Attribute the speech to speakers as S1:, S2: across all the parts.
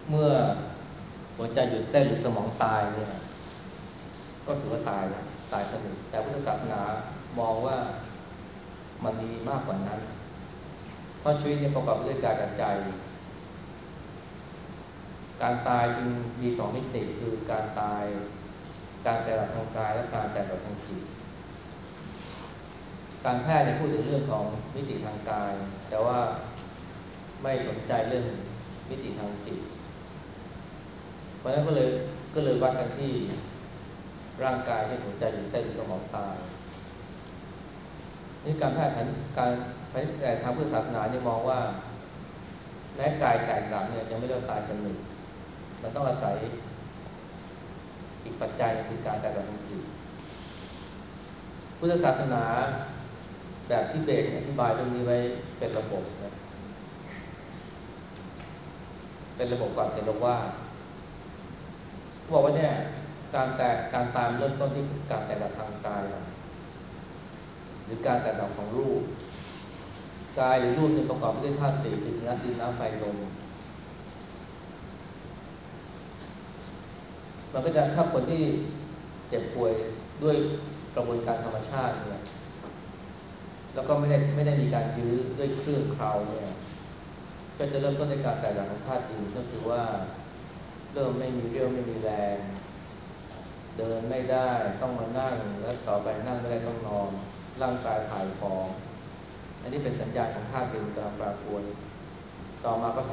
S1: เมื่อหัวใจหยุดเต้นหรือสมองตายเนี่ยก็ถือว่าตายนะตายสนิทแต่พุทธศาสนามองว่ามันมีมากกว่านั้นเพราะชีวิตเนี่ยประกอบไปด้วยกายกับใจการตายจึงมีสองมิติคือการตายการแตกดับทางกายและการแตกดับทางจิตการแพทย์เนี่ยพูดถึงเรื่องของมิติทางกายแต่ว่าไม่สนใจเรื่องมิติทางจิตเพราะฉะนั้นก็เลยวัดกันที่ร่างกายเช่นหัวใจหยุดเต้นสมองตายนี่การแพทย์การแต่ทางพุทธศาสนาเนี่ยมองว่าแม้กายแตกดับเนี่ยยังไม่เรียกว่าตายสนิทมันต้องอาศัยอีกปัจจัยคือการแตกดับทางจิตพุทธศาสนาแบบที่เบสอธิบายเรื่องนี้ไว้เป็นระบบนะเป็นระบบก่อนเสร็จลงว่าบอกว่าเนี่ยการตามเริ่มต้นที่การแตกดับทางกายหรือการแตกดับของรูปกายหรือรูปเนี่ยประกอบไปด้วยธาตุสี่คือดินน้ำไฟลมมันก็จะถ้าคนที่เจ็บป่วยด้วยกระบวนการธรรมชาติเนี่ยแล้วก็ไม่ได้มีการยื้อด้วยเครื่องเคราเนี่ยก็จะเริ่มต้นในการแตกดับของธาตุดินก็คือว่าเริ่มไม่มีเรี่ยวไม่มีแรงเดินไม่ได้ต้องมานั่งแล้วต่อไปนั่งไม่ได้ต้องนอนร่างกายถ่ายของอันนี้เป็นสัญญาณของธาตุดินกำลังแปรปรวนต่อมาก็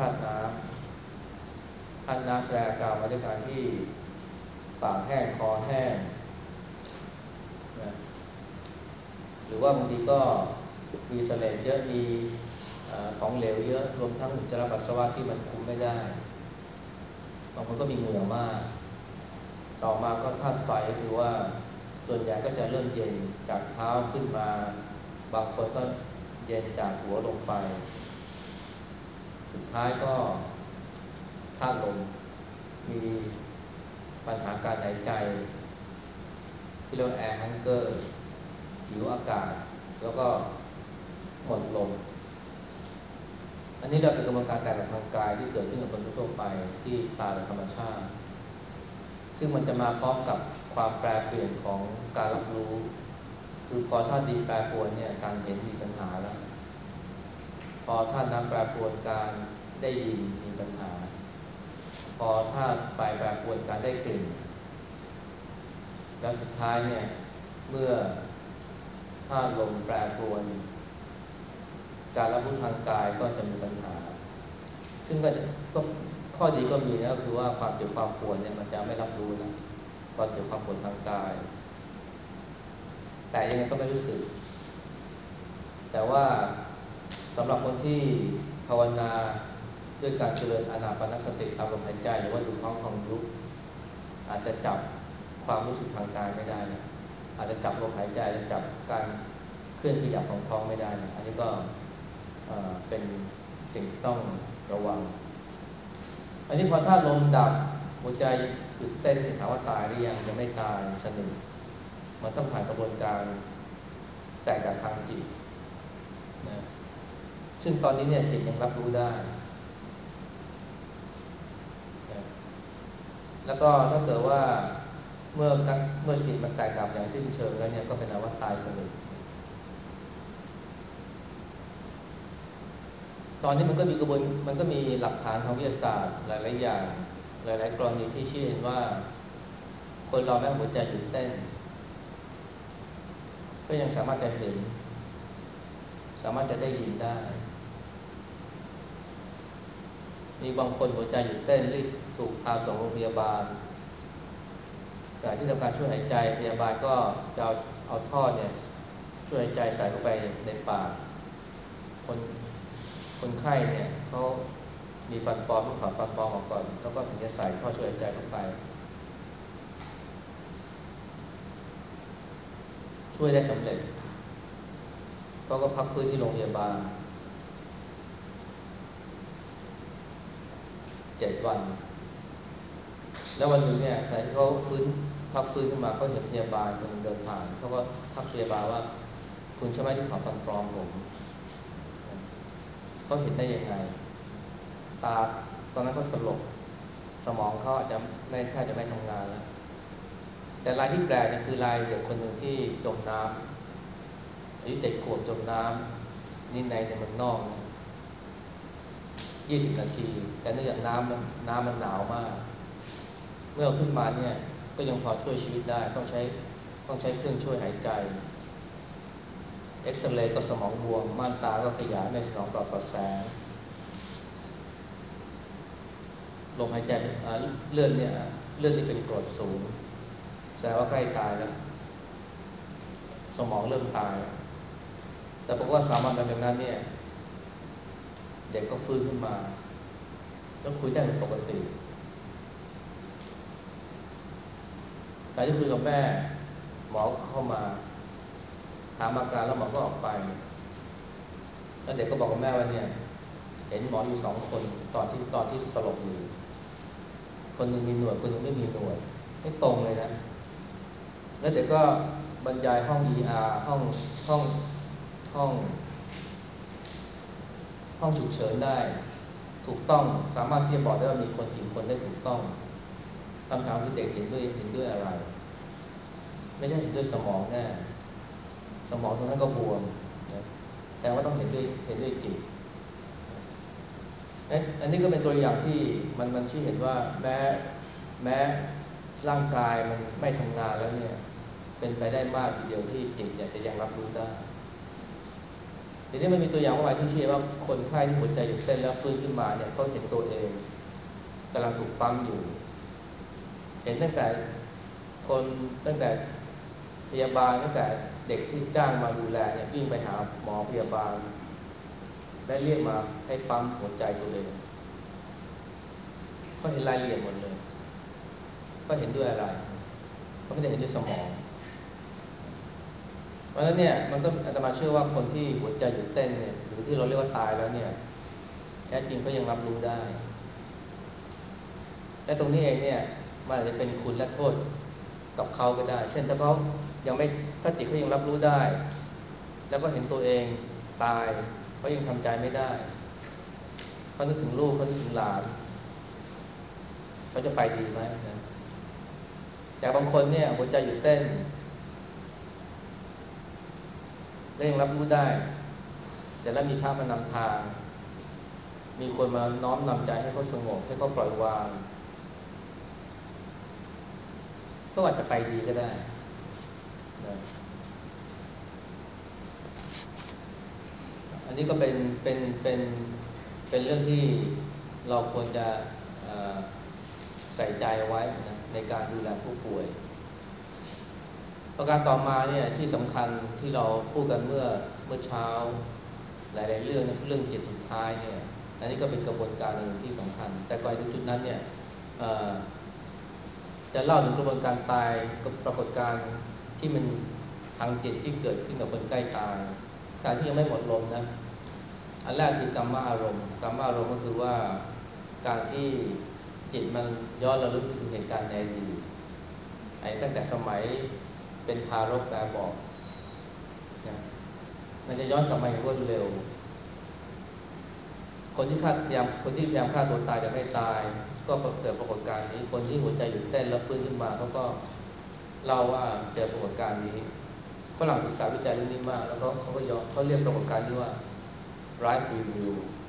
S1: ธาตุน้ำแสดงอาการมาด้วยการที่ปากแห้งคอแห้งนะหรือว่าบางทีก็มีเสลดเยอะมีของเหลวเยอะรวมทั้งอุจจาระปัสสาวะที่มันคุมไม่ได้บางคนก็มีเหงื่อมากต่อมาก็ธาตุไฟก็คือว่าส่วนใหญ่ก็จะเริ่มเย็นจากเท้าขึ้นมาบางคนก็เย็นจากหัวลงไปสุดท้ายก็ธาตุลมมีปัญหาการหายใจที่เรียกว่าแอร์ฮังเกอร์หิวอากาศแล้วก็หมดลมอันนี้เราเป็นกระบวนการแตกทางกายที่เกิดขึ้นกับคนทั่วไปที่ตายโดยธรรมชาติซึ่งมันจะมาพร้อมกับความแปรเปลี่ยนของการรับรู้คือพอธาตุดินแปรปรวนเนี่ยการเห็นมีปัญหาแล้วพอธาตุน้ำแปรปรวนการได้ยินมีปัญหาพอธาตุไฟแปรปรวนการได้กลิ่นแล้วสุดท้ายเนี่ยเมื่อธาตุลมแปรปรวนการรับรู้ทางกายก็จะมีปัญหาซึ่งก็ข้อดีก็มีนะก็คือว่าความเจ็บความปวดเนี่ยมันจะไม่รับรู้นะความเจ็บความปวดทางกายแต่ยังไงก็ไม่รู้สึกแต่ว่าสำหรับคนที่ภาวนาด้วยการเจริญอานาปานสติตามลมหายใจหรือว่าดูท้องของยุบอาจจะจับความรู้สึกทางกายไม่ได้นะอาจจะจับลมหายใจอาจจะจับการเคลื่อนขยับของท้องไม่ได้นะอันนี้ก็เป็นสิ่งที่ต้องระวังอันนี้พอถ้าลมดับหัวใจหยุดเต้นถามว่าตายหรือยังไม่ตายสนิทมันต้องผ่านกระบวนการแตกจากทางจิตนะซึ่งตอนนี้เนี่ยจิตยังรับรู้ได้นะแล้วก็ถ้าเกิดว่าเมื่อจิตมันแตกดับอย่างสิ้นเชิงแล้วเนี่ยก็เป็นว่าตายสนิทตอนนี้มันก็มีหลักฐานทางวิทยาศาสตร์หลายๆอย่างหลายๆกรณีที่ชี้เห็นว่าคนเราแม้หัวใจหยุดเต้นก็ยังสามารถจะเห็นสามารถจะได้ยินได้มีบางคนหัวใจหยุดเต้นรีบถูกพาส่งโรงพยาบาลแต่ที่ทำการช่วยหายใจพยาบาลก็จะเอาท่อเนี่ยช่วยหายใจใส่เข้าไปในปากคนไข้เนี่ยเขามีฟันปลอมต้องถอดฟันปลอมออกก่อนแล้วก็ถึงจะใส่ท่อช่วยหายใจเข้าไปช่วยได้สำเร็จเขาก็พักฟื้นที่โรงพยาบาล7 วันแล้ววันหนึ่งเนี่ยใครที่เขาพักฟื้นขึ้นมาเขาเห็นพยาบาลคนหนึ่งเดินผ่านเขาก็ทักพยาบาลว่าคุณใช่ไหมที่ถอดฟันปลอมผมเขาเห็นได้ยังไงตาตอนนั้นก็สลบสมองเขาอาจจะไม่แทบจะไม่ทำงานแล้วแต่รายที่แปลกเนี่ยคือรายเด็กคนหนึ่งที่จมน้ำอายุ7 ขวบจมน้ำนี่ในเมืองนอกนะ20 นาทีแต่เนื่องจากน้ำมันหนาวมากเมื่อขึ้นมาเนี่ยก็ยังพอช่วยชีวิตได้ต้องใช้เครื่องช่วยหายใจเอ็กซเรย์ก็สมองบวมม่านตาก็ขยายไม่สนองต่อแสงลมหายใจเลือดเนี่ยเลือดนี่เป็นกรดสูงแสดงว่าใกล้ตายแล้วสมองเริ่มตายแต่บอกว่า3 วันหลังจากนั้นเนี่ยเด็กก็ฟื้นขึ้นมาแล้วคุยได้เป็นปกติแต่ที่คุยกับแม่หมอเข้ามาถามอาการแล้วหมอก็ออกไปแล้วเด็กก็บอกกับแม่ว่าเนี่ยเห็นหมออยู่2 คนตอนที่สลบอยู่คนหนึ่งมีหนวดคนหนึ่งไม่มีหนวดไม่ตรงเลยนะแล้วเด็กก็บรรยายห้อง ER ห้องห้องห้องฉุกเฉินได้ถูกต้องสามารถที่จะบอกได้ว่ามีคนกี่คนได้ถูกต้องคำถามคือเด็กเห็นด้วยอะไรไม่ใช่เห็นด้วยสมองแน่สมองตรงนั้นก็บวมนะแสดงว่าต้องเห็นด้วยจิตอันนี้ก็เป็นตัวอย่างที่มันชี้เห็นว่าแม้ร่างกายมันไม่ทำงานแล้วเนี่ยเป็นไปได้มากทีเดียวที่จิตเนี่ยจะยังรับรู้ได้ทีนี้มันมีตัวอย่างว่าที่ชี้ว่าคนไข้ที่หัวใจหยุดเต้นแล้วฟื้นขึ้นมาเนี่ยเขาเห็นตัวเองกำลังถูกปั๊มอยู่เห็นคนตั้งแต่พยาบาลตั้งแต่เด็กที่จ้างมาดูแลเนี่ยวิ่งไปหาหมอพยาบาลได้เรียกมาให้ปั๊มหัวใจตัวเองเขาเห็นรายละเอียดหมดเลยก็เห็นด้วยอะไรเขาไม่ได้เห็นด้วยสมองเพราะฉะนั้นเนี่ยมันก็อาตมาเชื่อว่าคนที่หัวใจหยุดเต้นเนี่ยหรือที่เราเรียกว่าตายแล้วเนี่ยแท้จริงเขายังรับรู้ได้และตรงนี้เองเนี่ยมันอาจจะเป็นคุณและโทษกับเขาก็ได้เช่นถ้าเขายังไม่ถ้าจิตเขายังรับรู้ได้แล้วก็เห็นตัวเองตายเขายังทำใจไม่ได้เขานึกถึงลูกเขานึกถึงหลานเขาจะไปดีไหมนะแต่บางคนเนี่ยหัวใจหยุดเต้นและยังรับรู้ได้เสร็จแล้วมีพระมานำทางมีคนมาน้อมนำใจให้เขาสงบให้เขาปล่อยวางก็อาจจะไปดีก็ได้นะอันนี้ก็เป็นเรื่องที่เราควรจะใส่ใจไว้นะในการดูแลผู้ป่วยประการต่อมาเนี่ยที่สำคัญที่เราพูดกันเมื่อเช้าหลายๆเรื่องนะเรื่องจิตสุดท้ายเนี่ยอันนี้ก็เป็นกระบวนการหนึ่งที่สำคัญแต่ก่อนถึงจุดนั้นเนี่ยจะเล่าถึงกระบวนการตายกับปรากฏการณ์ที่มันทางจิตที่เกิดขึ้นกับคนใกล้ตายการที่ยังไม่หมดลมนะอันแรกคือกรรมอารมณ์ก็คือว่าการที่จิตมันย้อนระลึกถึงเหตุการณ์ในอดีตตั้งแต่สมัยเป็นทารกแบบบอกนะมันจะย้อนกลับมาอย่างรวดเร็วคนที่พยายามฆ่าตัวตายแต่ไม่ตายก็เกิดปรากฏการณ์นี้คนที่หัวใจหยุดเต้นแล้วฟื้นขึ้นมาเขาก็เล่าว่าเจอปรากฏการณ์นี้ฝรั่งศึกษาวิจัยเรื่องนี้มากแล้วเขาก็เขาเรียกปรากฏการณ์นี้ว่า life review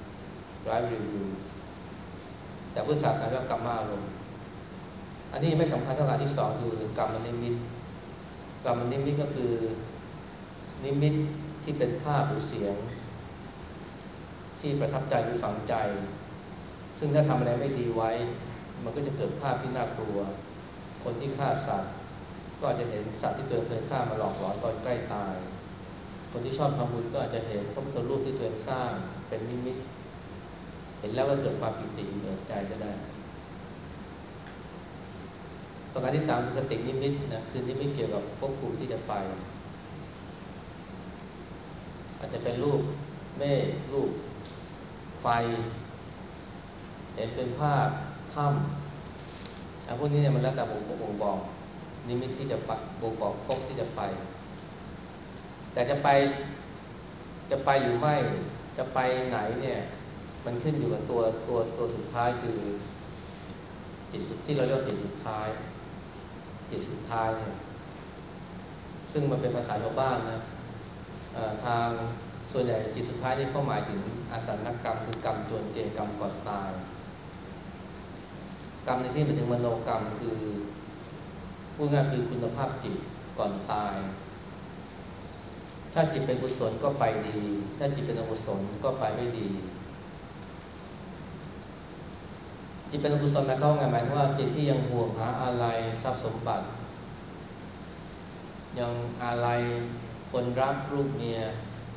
S1: แต่พุทธศาสนาเรียกกรรมารมณ์อันนี้ไม่สำคัญเท่ากับที่สองคือกรรมนิมิตก็คือนิมิตที่เป็นภาพหรือเสียงที่ประทับใจหรือฝังใจซึ่งถ้าทำอะไรไม่ดีไว้มันก็จะเกิดภาพที่น่ากลัวคนที่ฆ่าสัตว์ก็อาจจะเห็นสัตว์ที่ตัวเองเคยฆ่ามาหลอกหลอนตอนใกล้ตายคนที่ชอบทำบุญก็อาจจะเห็นพระพุทธรูปที่ตัวเองสร้างเป็นนิมิตเห็นแล้วก็เกิดความปิติอิ่มเอิบใจก็ได้ประการที่3คือกตินิมิตนะคือนิมิตเกี่ยวกับภพภูมิที่จะไปอาจจะเป็นรูปเมฆรูปไฟเห็นเป็นภาพถ้ำพวกนี้เนี่ยมันแล้วแต่บ่งบอกนิมิตที่จะบ่งบอกภพที่จะไปแต่จะไปหรือไม่จะไปไหนเนี่ยมันขึ้นอยู่กับตัวสุดท้ายคือจิจิตสุดที่เราเรียกว่าจิตสุดท้ายจิตสุดท้ายเนี่ยซึ่งมันเป็นภาษาชาวบ้านนะทางส่วนใหญ่จิตสุดท้ายนี่เขาหมายถึงอาสันกรรมคือกรรมจวนเจกรรมก่อนตายกรรมในที่หมายถึงมโนกรรมคือพูดง่ายคือคุณภาพจิตก่อนตายถ้าจิตเป็นกุศลก็ไปดีถ้าจิตเป็นอกุศลก็ไปไม่ดีจิตเป็นอกุศลหมายความว่าไงหมายถึงว่าจิตที่ยังห่วงหาอะไรทรัพย์สมบัติยังอะไรคนรักลูกเมีย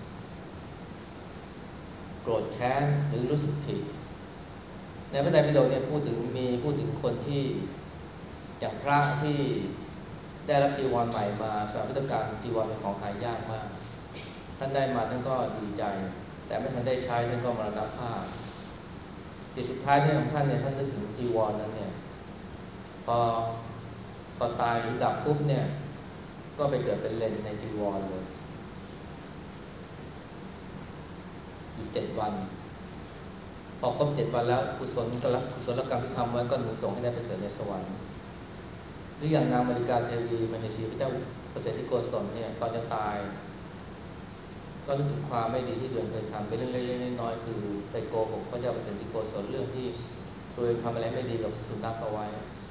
S1: โกรธแค้นหรือรู้สึกผิดในพระไตรปิฎกเนี่ยพูดถึงคนที่อย่างพระที่ได้รับจีวรใหม่มาสมัยพุทธกาลจีวรเป็นของหายากมากท่านได้มาท่านก็ดีใจแต่ไม่ทันได้ใช้ท่านก็มรณภาพจิตสุดท้ายที่ของท่านเนี่ยท่านนึกถึงจีวรนั้นเนี่ยพอตายหรือดับปุ๊บเนี่ยก็ไปเกิดเป็นเลนในจีวรเลยอยู่7 วันพอครบ7 วันแล้วกุศลกรรมที่ทำไว้ก็หนุนส่งให้ได้ไปเกิดในสวรรค์หรืออย่างนางมาริกาเทวีมเหสีพระเจ้าประเสริฐโกศลเนี่ยตอนจะตายก็รู้สึกความไม่ดีที่ตัวเองเคยทำเป็นเรื่องเล็กๆน้อยๆคือไปโกหกพระเจ้าประเสริฐโกศลเรื่องที่ตัวเองทำอะไรไม่ดีกับสุนัขเอาไว้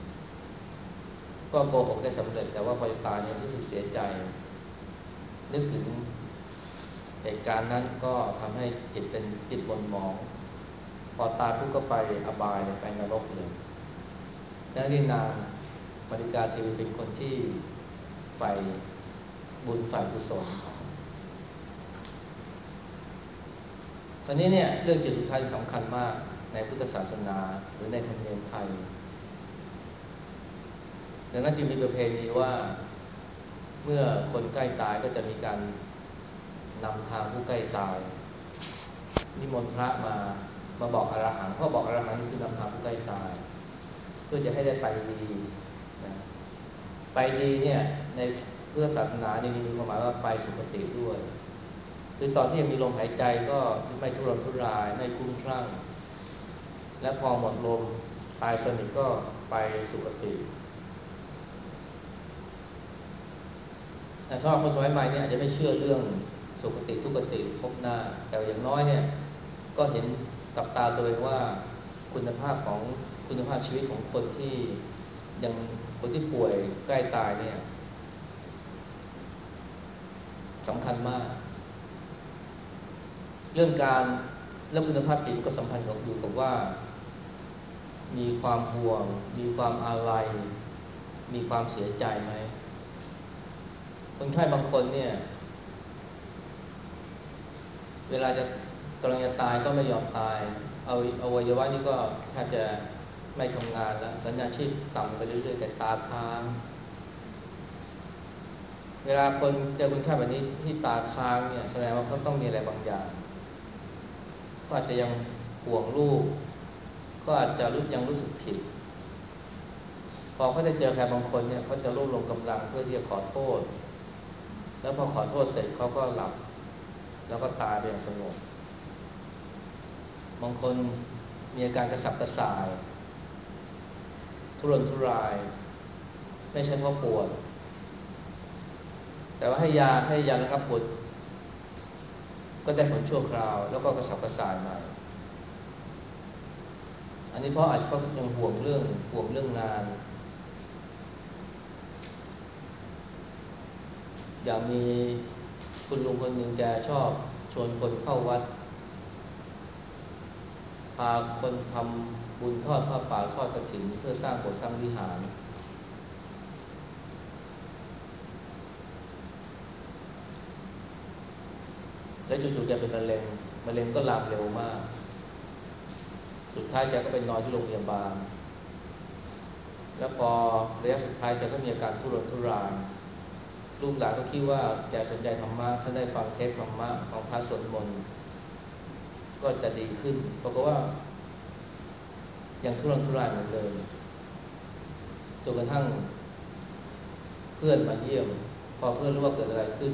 S1: ก็โกหกได้สำเร็จแต่ว่าพอตายเนี่ยรู้สึกเสียใจนึกถึงเหตุการณ์นั้นก็ทำให้จิตเป็นจิตหม่นหมองพอตายปุ๊บก็ไปอบายเลยไปนรกเลยดังนั้นนางมาริกาเทวีเป็นคนที่ใฝ่บุญใฝ่กุศลตอนนี้เนี่ยเรื่องจิตสุดท้ายสำคัญมากในพุทธศาสนาหรือในธรรมเนียมไทยดังนั้นจึงมีประเพณีว่าเมื่อคนใกล้ตายก็จะมีการนำทางผู้ใกล้ตายนิมนต์พระมาบอกอรหังต์เพราะบอกอรหังต์นี่คือนำทางผู้ใกล้ตายเพื่อจะให้ได้ไปดีนะไปดีเนี่ยในพุทธศาสนานี่มีความหมายว่าไปสุคติด้วยคือตอนที่ยังมีลมหายใจก็ไม่ทุรนทุรายไม่คลุ้มคลั่งและพอหมดลมตายสนิทก็ไปสุคติแต่สำหรับคนสมัยใหม่เนี่ยอาจจะไม่เชื่อเรื่องสุคติทุกติภพหน้าแต่อย่างน้อยเนี่ยก็เห็นกับตาตัวเองว่าคุณภาพชีวิตของคนที่ยังคนที่ป่วยใกล้ตายเนี่ยสำคัญมากเรื่องการและคุณภาพจิตก็สัมพันธ์กับอยู่กับว่ามีความห่วงมีความอาลัยมีความเสียใจไหมคนไข้บางคนเนี่ยเวลาจะกำลังจะตายก็ไม่ยอมตายเอาอวัยวะนี่ก็แทบจะไม่ทำงานแล้วสัญญาณชีพต่ำไปเรื่อยๆแต่ตาค้างเวลาคนเจอคนไข้แบบนี้ที่ตาค้างเนี่ยแสดงว่าเขาต้องมีอะไรบางอย่างเขาอาจจะยังห่วงลูกเขาอาจจะยังรู้สึกผิดพอเขาจะเจอใครบางคนเนี่ยเขาจะรวบรวมกำลังเพื่อที่จะขอโทษแล้วพอขอโทษเสร็จเขาก็หลับแล้วก็ตายไปอย่างสงบบางคนมีอาการกระสับกระส่ายทุรนทุรายไม่ใช่เพราะปวดแต่ว่าให้ยาระงับปวดก็ได้ผลชั่วคราวแล้วก็กระสับกระส่ายมาอันนี้เพราะอาจจะยังห่วงเรื่องงานอย่างมีคุณลุงคนหนึ่งแกชอบชวนคนเข้าวัดพาคนทำบุญทอดผ้าป่าทอดกฐินเพื่อสร้างโบสถ์สร้างวิหารแล้วจู่ๆแกเป็นมะเร็งก็ลามเร็วมากสุดท้ายแกก็ไปนอนที่โรงพยาบาลแล้วพอระยะสุดท้ายแกก็มีอาการทุรนทุรายลูกหลานก็คิดว่าแกสนใจธรรมะถ้าได้ฟังเทศธรรมะของพระสวดมนต์ก็จะดีขึ้นเพราะว่ายังทุรนทุรายเหมือนเดิมจนกระทั่งเพื่อนมาเยี่ยมพอเพื่อนรู้ว่าเกิดอะไรขึ้น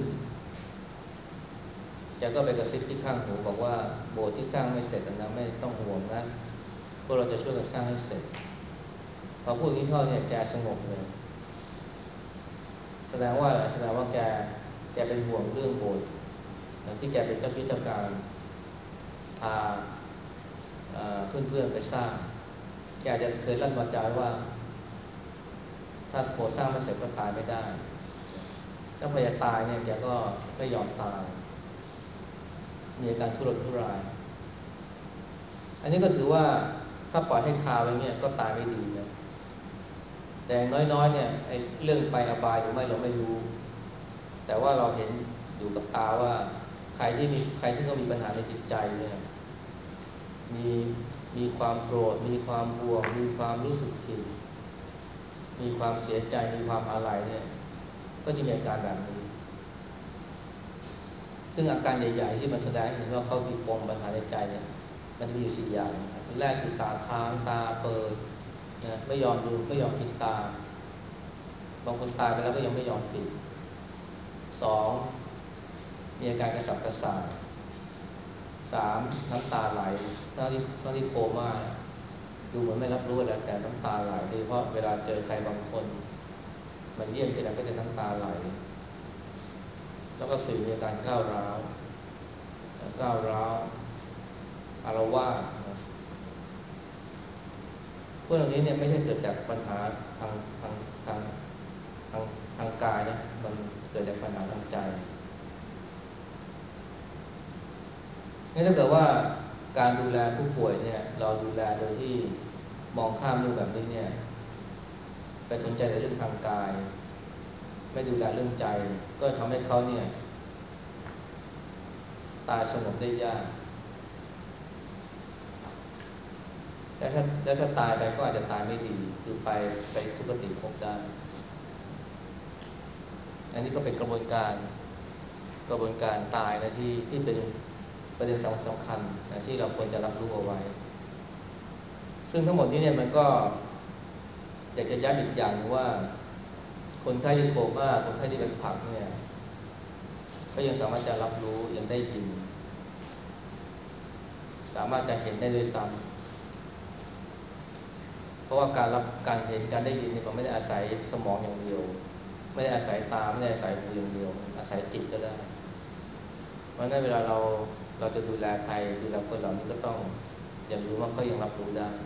S1: แกก็ไปกระซิบที่ข้างหูบอกว่าโบสถ์ที่สร้างไม่เสร็จนะไม่ต้องห่วงนะพวกเราจะช่วยกันสร้างให้เสร็จพอพูดอย่างนี้เข้าเนี่ยแกสงบเลยแสดงว่าอะไรแสดงว่าแกเป็นห่วงเรื่องโบสถ์ที่แกเป็นเจ้าพิธีการพาเพื่อนๆไปสร้างแกอาจจะเคยลั่นวาจาว่าถ้าโบสถ์สร้างไม่เสร็จก็ตายไม่ได้ถ้าพยาตายเนี่ยแกก็ไม่ยอมตายมีอาการทุรนทุรายอันนี้ก็ถือว่าถ้าปล่อยให้คาไว้เนี่ยก็ตายไม่ดีนะแต่น้อยๆเนี่ยไอ้เรื่องไปอบายหรือไม่เราไม่รู้แต่ว่าเราเห็นอยู่กับตาว่าใครที่เขามีปัญหาในจิตใจเนี่ยมีมีความโกรธมีความห่วงมีความรู้สึกผิดมีความเสียใจมีความอาลัยเนี่ยก็จะมีอาการแบบนี้ซึ่งอาการใหญ่ๆที่มันแสดงให้เห็นว่าเขามีปมปัญหาในใจเนี่ยมันจะมีอยู่4 อย่างอันแรกคือตาค้างตาเปิดนะไม่ยอมดูไม่ยอมปิดตาบางคนตายไปแล้วก็ยังไม่ยอมปิด2มีอาการกระสับกระส่าย3น้ำตาไหลถ้าที่โคม่าดูเหมือนไม่รับรู้อะไรแต่น้ำตาไหลโดยเฉพาะเวลาเจอใครบางคนมันเยี่ยมทีไรก็จะน้ำตาไหลแล้วก็4มีอาการก้าวร้าวอาละวาดนะพวกเหล่านี้เนี่ยไม่ใช่เกิดจากปัญหาทางทางทางทางทางกายนะมันเกิดจากปัญหาทางใจงั้นถ้าเกิดว่าการดูแลผู้ป่วยเนี่ยเราดูแลโดยที่มองข้ามเรื่องแบบนี้เนี่ยไปสนใจในเรื่องทางกายไม่ดูแลเรื่องใจก็ทำให้เขาเนี่ยตายสงบได้ยากแล้วถ้าตายไปก็อาจจะตายไม่ดีคือไปทุกขติภพได้อันนี้ก็เป็นกระบวนการตายนะที่เป็นประเด็นสำคัญนะที่เราควรจะรับรู้เอาไว้ซึ่งทั้งหมดนี้เนี่ยมันก็อยากจะย้ำอีกอย่างว่าคนไข้ที่โคม่าคนไข้ที่เป็นผักเนี่ยเขายังสามารถจะรับรู้ยังได้ยินสามารถจะเห็นได้ด้วยซ้ำเพราะว่าการเห็นการได้ยินเนี่ยมันไม่ได้อาศัยสมองอย่างเดียวไม่ได้อาศัยตาไม่ได้อาศัยหูอย่างเดียวอาศัยจิตก็ได้เพราะนั้นเวลาเราจะดูแลใครดูแลคนเหล่านี้ก็ต้องอย่าลืมว่าเขายังรับรู้ได้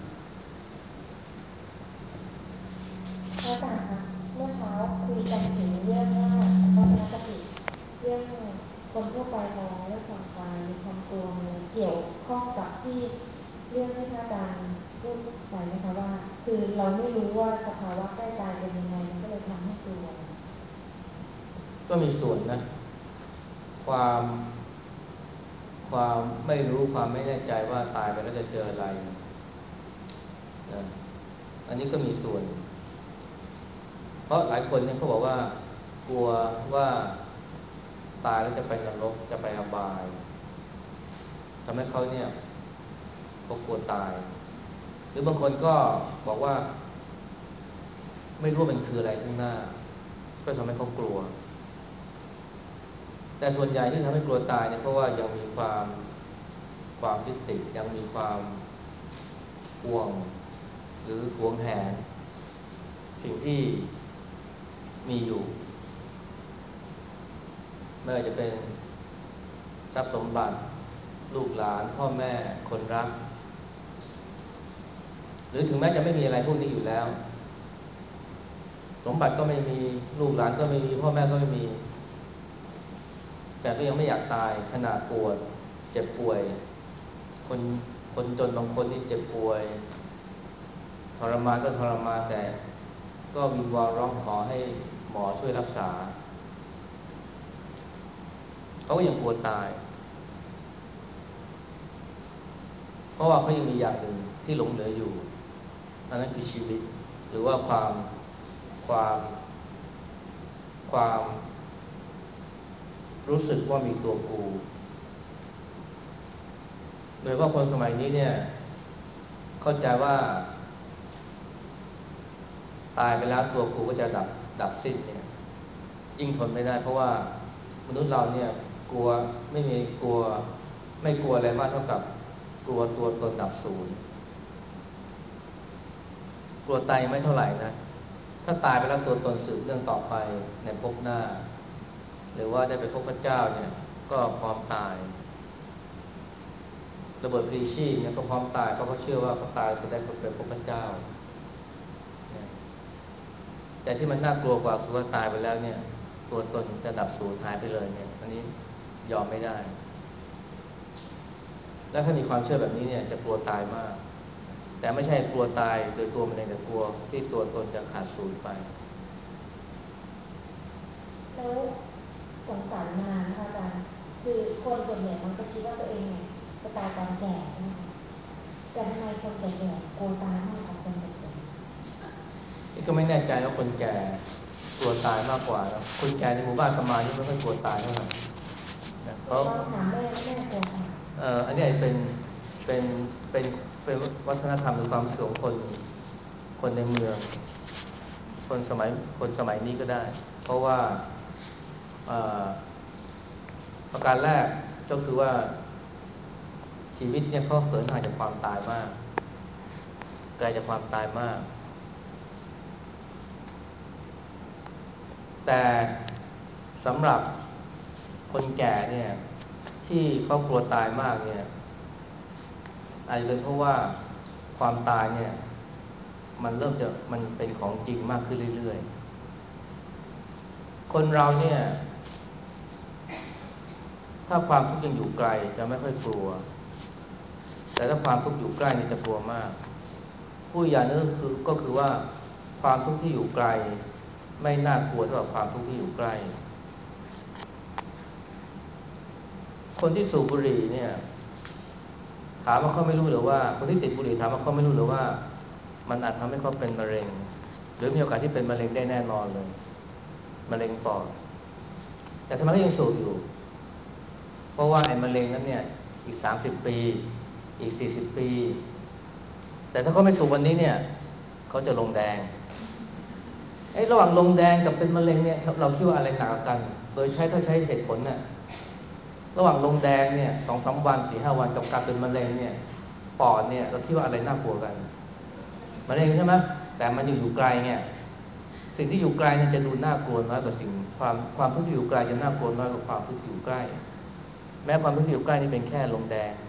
S2: พระอาจารย์คะเมื่อเช้าคุยกันถึงเรื่องว่าทัศนคติเรื่องคนทั่วไปมองเรื่องความตายมีความกลัวมันเกี่ยวข้องกับที่เรื่องที่พระอาจารย์พูดไปนะคะว่าคือเราไม่รู้ว่าสภาวะใกล้ตายเป็นยังไงมันก็เลยทำให้กลัว
S1: ก็มีส่วนนะความความไม่รู้ความไม่แน่ใจว่าตายไปแล้วจะเจออะไรนะอันนี้ก็มีส่วนเพราะหลายคนเนี่ยเขาบอกว่ากลัวว่าตายแล้วจะไปนรกจะไปอบายทำให้เขาเนี่ยเขากลัวตายหรือบางคนก็บอกว่าไม่รู้มันคืออะไรข้างหน้าก็ทำให้เขากลัวแต่ส่วนใหญ่ที่ทำให้กลัวตายเนี่ยเพราะว่ายังมีความยึดติดยังมีความห่วงหรือหวงแหนสิ่งที่มีอยู่ไม่ว่าจะเป็นทรัพย์สมบัติลูกหลานพ่อแม่คนรักหรือถึงแม้จะไม่มีอะไรพวกนี้อยู่แล้วสมบัติก็ไม่มีลูกหลานก็ไม่มีพ่อแม่ก็ไม่มีแต่ก็ยังไม่อยากตายขนาดปวดเจ็บป่วยคนคนจนบางคนนี่เจ็บป่วยทรมานก็ทรมานแต่ก็วิงวอนร้องขอให้หมอช่วยรักษาเขาก็ยังกลัวตายเพราะว่าเขายังมีอย่างหนึ่งที่หลงเหลืออยู่อันนั้นคือชีวิตหรือว่าความความรู้สึกว่ามีตัวกูโดยว่าคนสมัยนี้เนี่ยเข้าใจว่าตายไปแล้วตัวกูก็จะดับสิ้นเนี่ยยิ่งทนไม่ได้เพราะว่ามนุษย์เราเนี่ยกลัวไม่มีกลัวไม่กลัวอะไรมากเท่ากับกลัวตัวตนดับศูนย์กลัวตายไม่เท่าไหร่นะถ้าตายไปแล้วตัวตนสืบเรื่องต่อไปในภพหน้าหรือว่าได้ไปพบพระเจ้าเนี่ยก็พร้อมตายระเบิดพลีชีพเนี่ยก็พร้อมตายเพราะเขาเชื่อว่าเขาตายจะได้ไปพบพระเจ้าแต่ที่มันน่ากลัวกว่าคือว่าตายไปแล้วเนี่ยตัวตนจะดับสูญหายไปเลยเนี่ยอันนี้ยอมไม่ได้และถ้ามีความเชื่อแบบนี้เนี่ยจะกลัวตายมากแต่ไม่ใช่กลัวตายโดยตัวมันเองแต่กลัวที่ตัวตนจะขาดสูญไป
S2: แล้วสงสัยมานานนะคะอาจารย์คือคนส่วนใหญ่มันก็คิดว่าตัวเองเนี่ยจะตายตอนแก่ใช่ไหมคะแต่ทำไมคนแก่ๆกลัวตายมากกว่าคนเด็ก
S1: นี่ก็ไม่แน่ใจว่าคนแก่กลัวตายมากกว่านะคนแก่ในหมู่บ้านประมาณนี้ไม่ค่อยกลัวตายเท่าไหร่นะ
S2: ๆหนู
S1: เขา
S2: ลองถามแม่กลัวค่ะ
S1: อันนี้เป็นเป็นเป็นวัฒนธรรมหรือความรู้สึกของคนในเมืองคนสมัยคนสมัยนี้ก็ได้เพราะว่าเอ่อประการแรกก็คือว่าชีวิตเนี่ยเขาเหินห่างจากความตายมากไกลจากความตายมากแต่สำหรับคนแก่เนี่ยที่เขากลัวตายมากเนี่ยอาจจะเป็นเพราะว่าความตายเนี่ยมันเป็นของจริงมากขึ้นเรื่อยๆคนเราเนี่ยถ้าความทุกข์ยังอยู่ไกลจะไม่ค่อยกลัวแต่ถ้าความทุกข์อยู่ใกล้นี่จะกลัวมากผู้อย่างนึงก็คือว่าความทุกข์ที่อยู่ไกลไม่น่ากลัวเท่ากับความทุกข์ที่อยู่ใกล้คนที่สูบบุหรี่เนี่ยถามว่าเขาไม่รู้หรือว่าคนที่ติดบุหรี่ถามว่าเขาไม่รู้หรือว่ามันอาจทำให้เขาเป็นมะเร็งหรือมีโอกาสที่เป็นมะเร็งได้แน่นอนเลยมะเร็งปอดแต่ทำไมเขายังสูบอยู่เพราะว่าไอ้มะเร็งนั้นเนี่ยอีก30 ปีอีก40 ปีแต่ถ้าเขาไม่สูบวันนี้เนี่ยเขาจะลงแดงระหว่างลงแดงกับเป็นมะเร็งเนี่ยเราคิดว่าอะไรหนักกว่ากันโดยถ้าใช้เหตุผลเนี่ยระหว่างลงแดงเนี่ย2-3 วัน4-5 วันกับการเป็นมะเร็งเนี่ยปอดเนี่ยเราคิดว่าอะไรน่ากลัวกันมะเร็งใช่ไหมแต่มันอยู่ไกลเนี่ยสิ่งที่อยู่ไกลเนี่ยจะดูน่ากลัวน้อยกว่าความทุกข์ที่อยู่ไกลจะน่ากลัวน้อยกว่าความทุกข์ที่อยู่ใกล้แม้ความทุกข์ที่อยู่ใกล้นี่เป็นแค่ลงแดง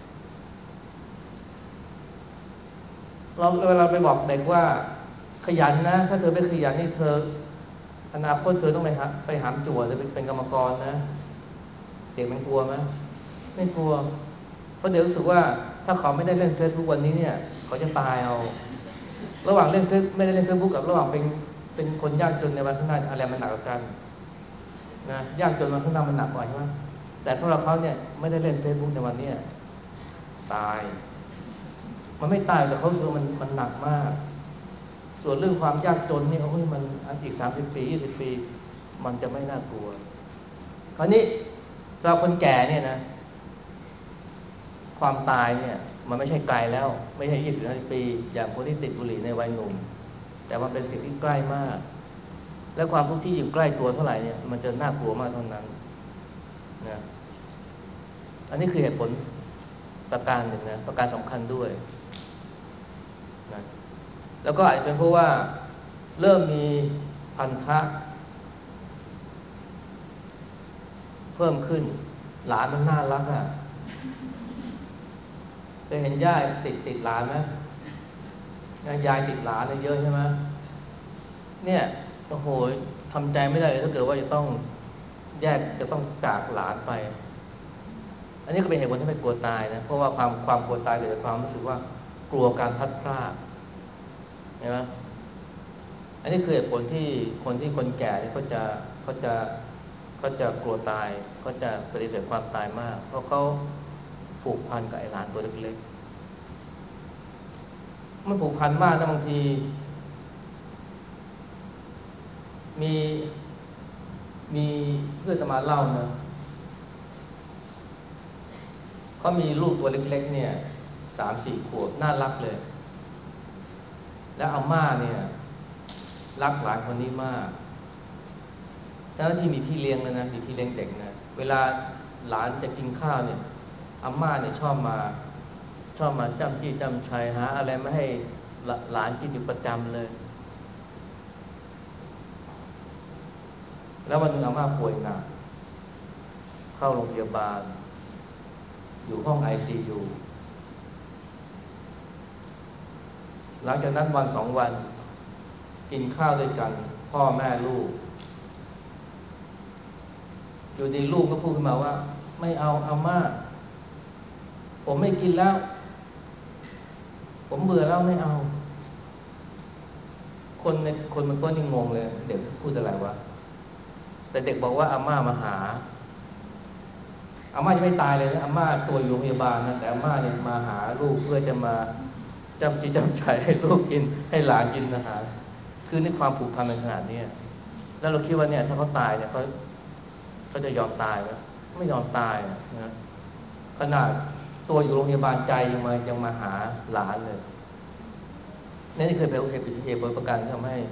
S1: เวลาไปบอกเด็กว่าขยันนะถ้าเธอไม่ขยันนี่เธออนาคตเธอต้องไปหามจั่วจะเป็นกรรมกรนะเด็กมันกลัวไหมไม่กลัวเพราะเด็กรู้สึกว่าถ้าเขาไม่ได้เล่น Facebook วันนี้เนี่ยเขาจะตายเอาระหว่างเล่นเฟซไม่ได้เล่น Facebook กับระหว่างเป็นคนยากจนในวันข้างหน้าอะไรมันหนักกว่ากันนะยากจนวันข้างหน้ามันหนักกว่าใช่ไหมแต่สำหรับเขาเนี่ยไม่ได้เล่น Facebook ในวันนี้ตายมันไม่ตายแต่เขารู้สึกว่ามันหนักมากส่วนเรื่องความยากจนนี่เขามันอีก30 ปี20 ปีมันจะไม่น่ากลัวคราวนี้เราคนแก่เนี่ยนะความตายเนี่ยมันไม่ใช่ไกลแล้วไม่ใช่20-30 ปีอย่างคนที่ติดบุหรี่ในวัยหนุ่มแต่มันเป็นสิ่งที่ใกล้มากและความทุกข์ที่อยู่ใกล้ตัวเท่าไหร่เนี่ยมันจะน่ากลัวมากเท่านั้นนะอันนี้คือเหตุผลประการหนึ่งนะประการสำคัญด้วยนะแล้วก็อาจจะเป็นเพราะว่าเริ่มมีพันธะเพิ่มขึ้นหลานมันน่ารักอ่ะเคยเห็นย่าติดหลานไหมยายติดหลานเยอะใช่ไหมเนี่ยโอ้โหทำใจไม่ได้เลยถ้าเกิดว่าจะต้องจากหลานไปอันนี้ก็เป็นเหตุผลที่ไม่กลัวตายนะเพราะว่าความกลัวตายเกิดจากความรู้สึกว่ากลัวการพลัดพรากเห็นไหมอันนี้คือเหตุผลที่คนแก่เนี่ยเขาจะกลัวตายเขาจะปฏิเสธความตายมากเพราะเขาผูกพันกับไอ้หลานตัวเล็กๆมันผูกพันมากนะบางทีมีมีเพื่อนมาเล่านะเขามีลูกตัวเล็กๆเนี่ย3-4 ขวบน่ารักเลยแล้วอาม่าเนี่ยรักหลานคนนี้มากเจ้าหน้าที่มีพี่เลี้ยงแล้วนะมีพี่เลี้ยงเด็กนะเวลาหลานจะกินข้าวเนี่ยอาม่าเนี่ยชอบมาจ้ำจี้จ้ำชัยหาอะไรมาให้หลานกินอยู่ประจำเลยแล้ววันหนึ่งอาม่าป่วยหนักเข้าโรงพยาบาลอยู่ห้อง ICU หลังจากนั้นวันสองวันกินข้าวด้วยกันพ่อแม่ลูกอยู่ดีลูกก็พูดขึ้นมาว่าไม่เอาอาม่าผมไม่กินแล้วผมเบื่อแล้วไม่เอาคนมันก็นี่งงเลยเด็กพูดอะไรวะแต่เด็กบอกว่าอาม่ามาหาอาม่าจะไม่ตายเลยนะอาม่าตัวอยู่โรงพยาบาลนะแต่อาม่าเนี่ยมาหาลูกเพื่อจะมาจำจิตจำใจให้ลูกกินให้หลานกินอาหารคือในความผูกพันในขนาดนี้แล้วเราคิดว่าเนี่ยถ้าเขาตายเนี่ยเขาจะยอมตายไหมไม่ยอมตายนะขนาดตัวอยู่โรงพยาบาลใจยังมาหาหลานเลยนี่เคยเป็นเหตุประการที่ทำให้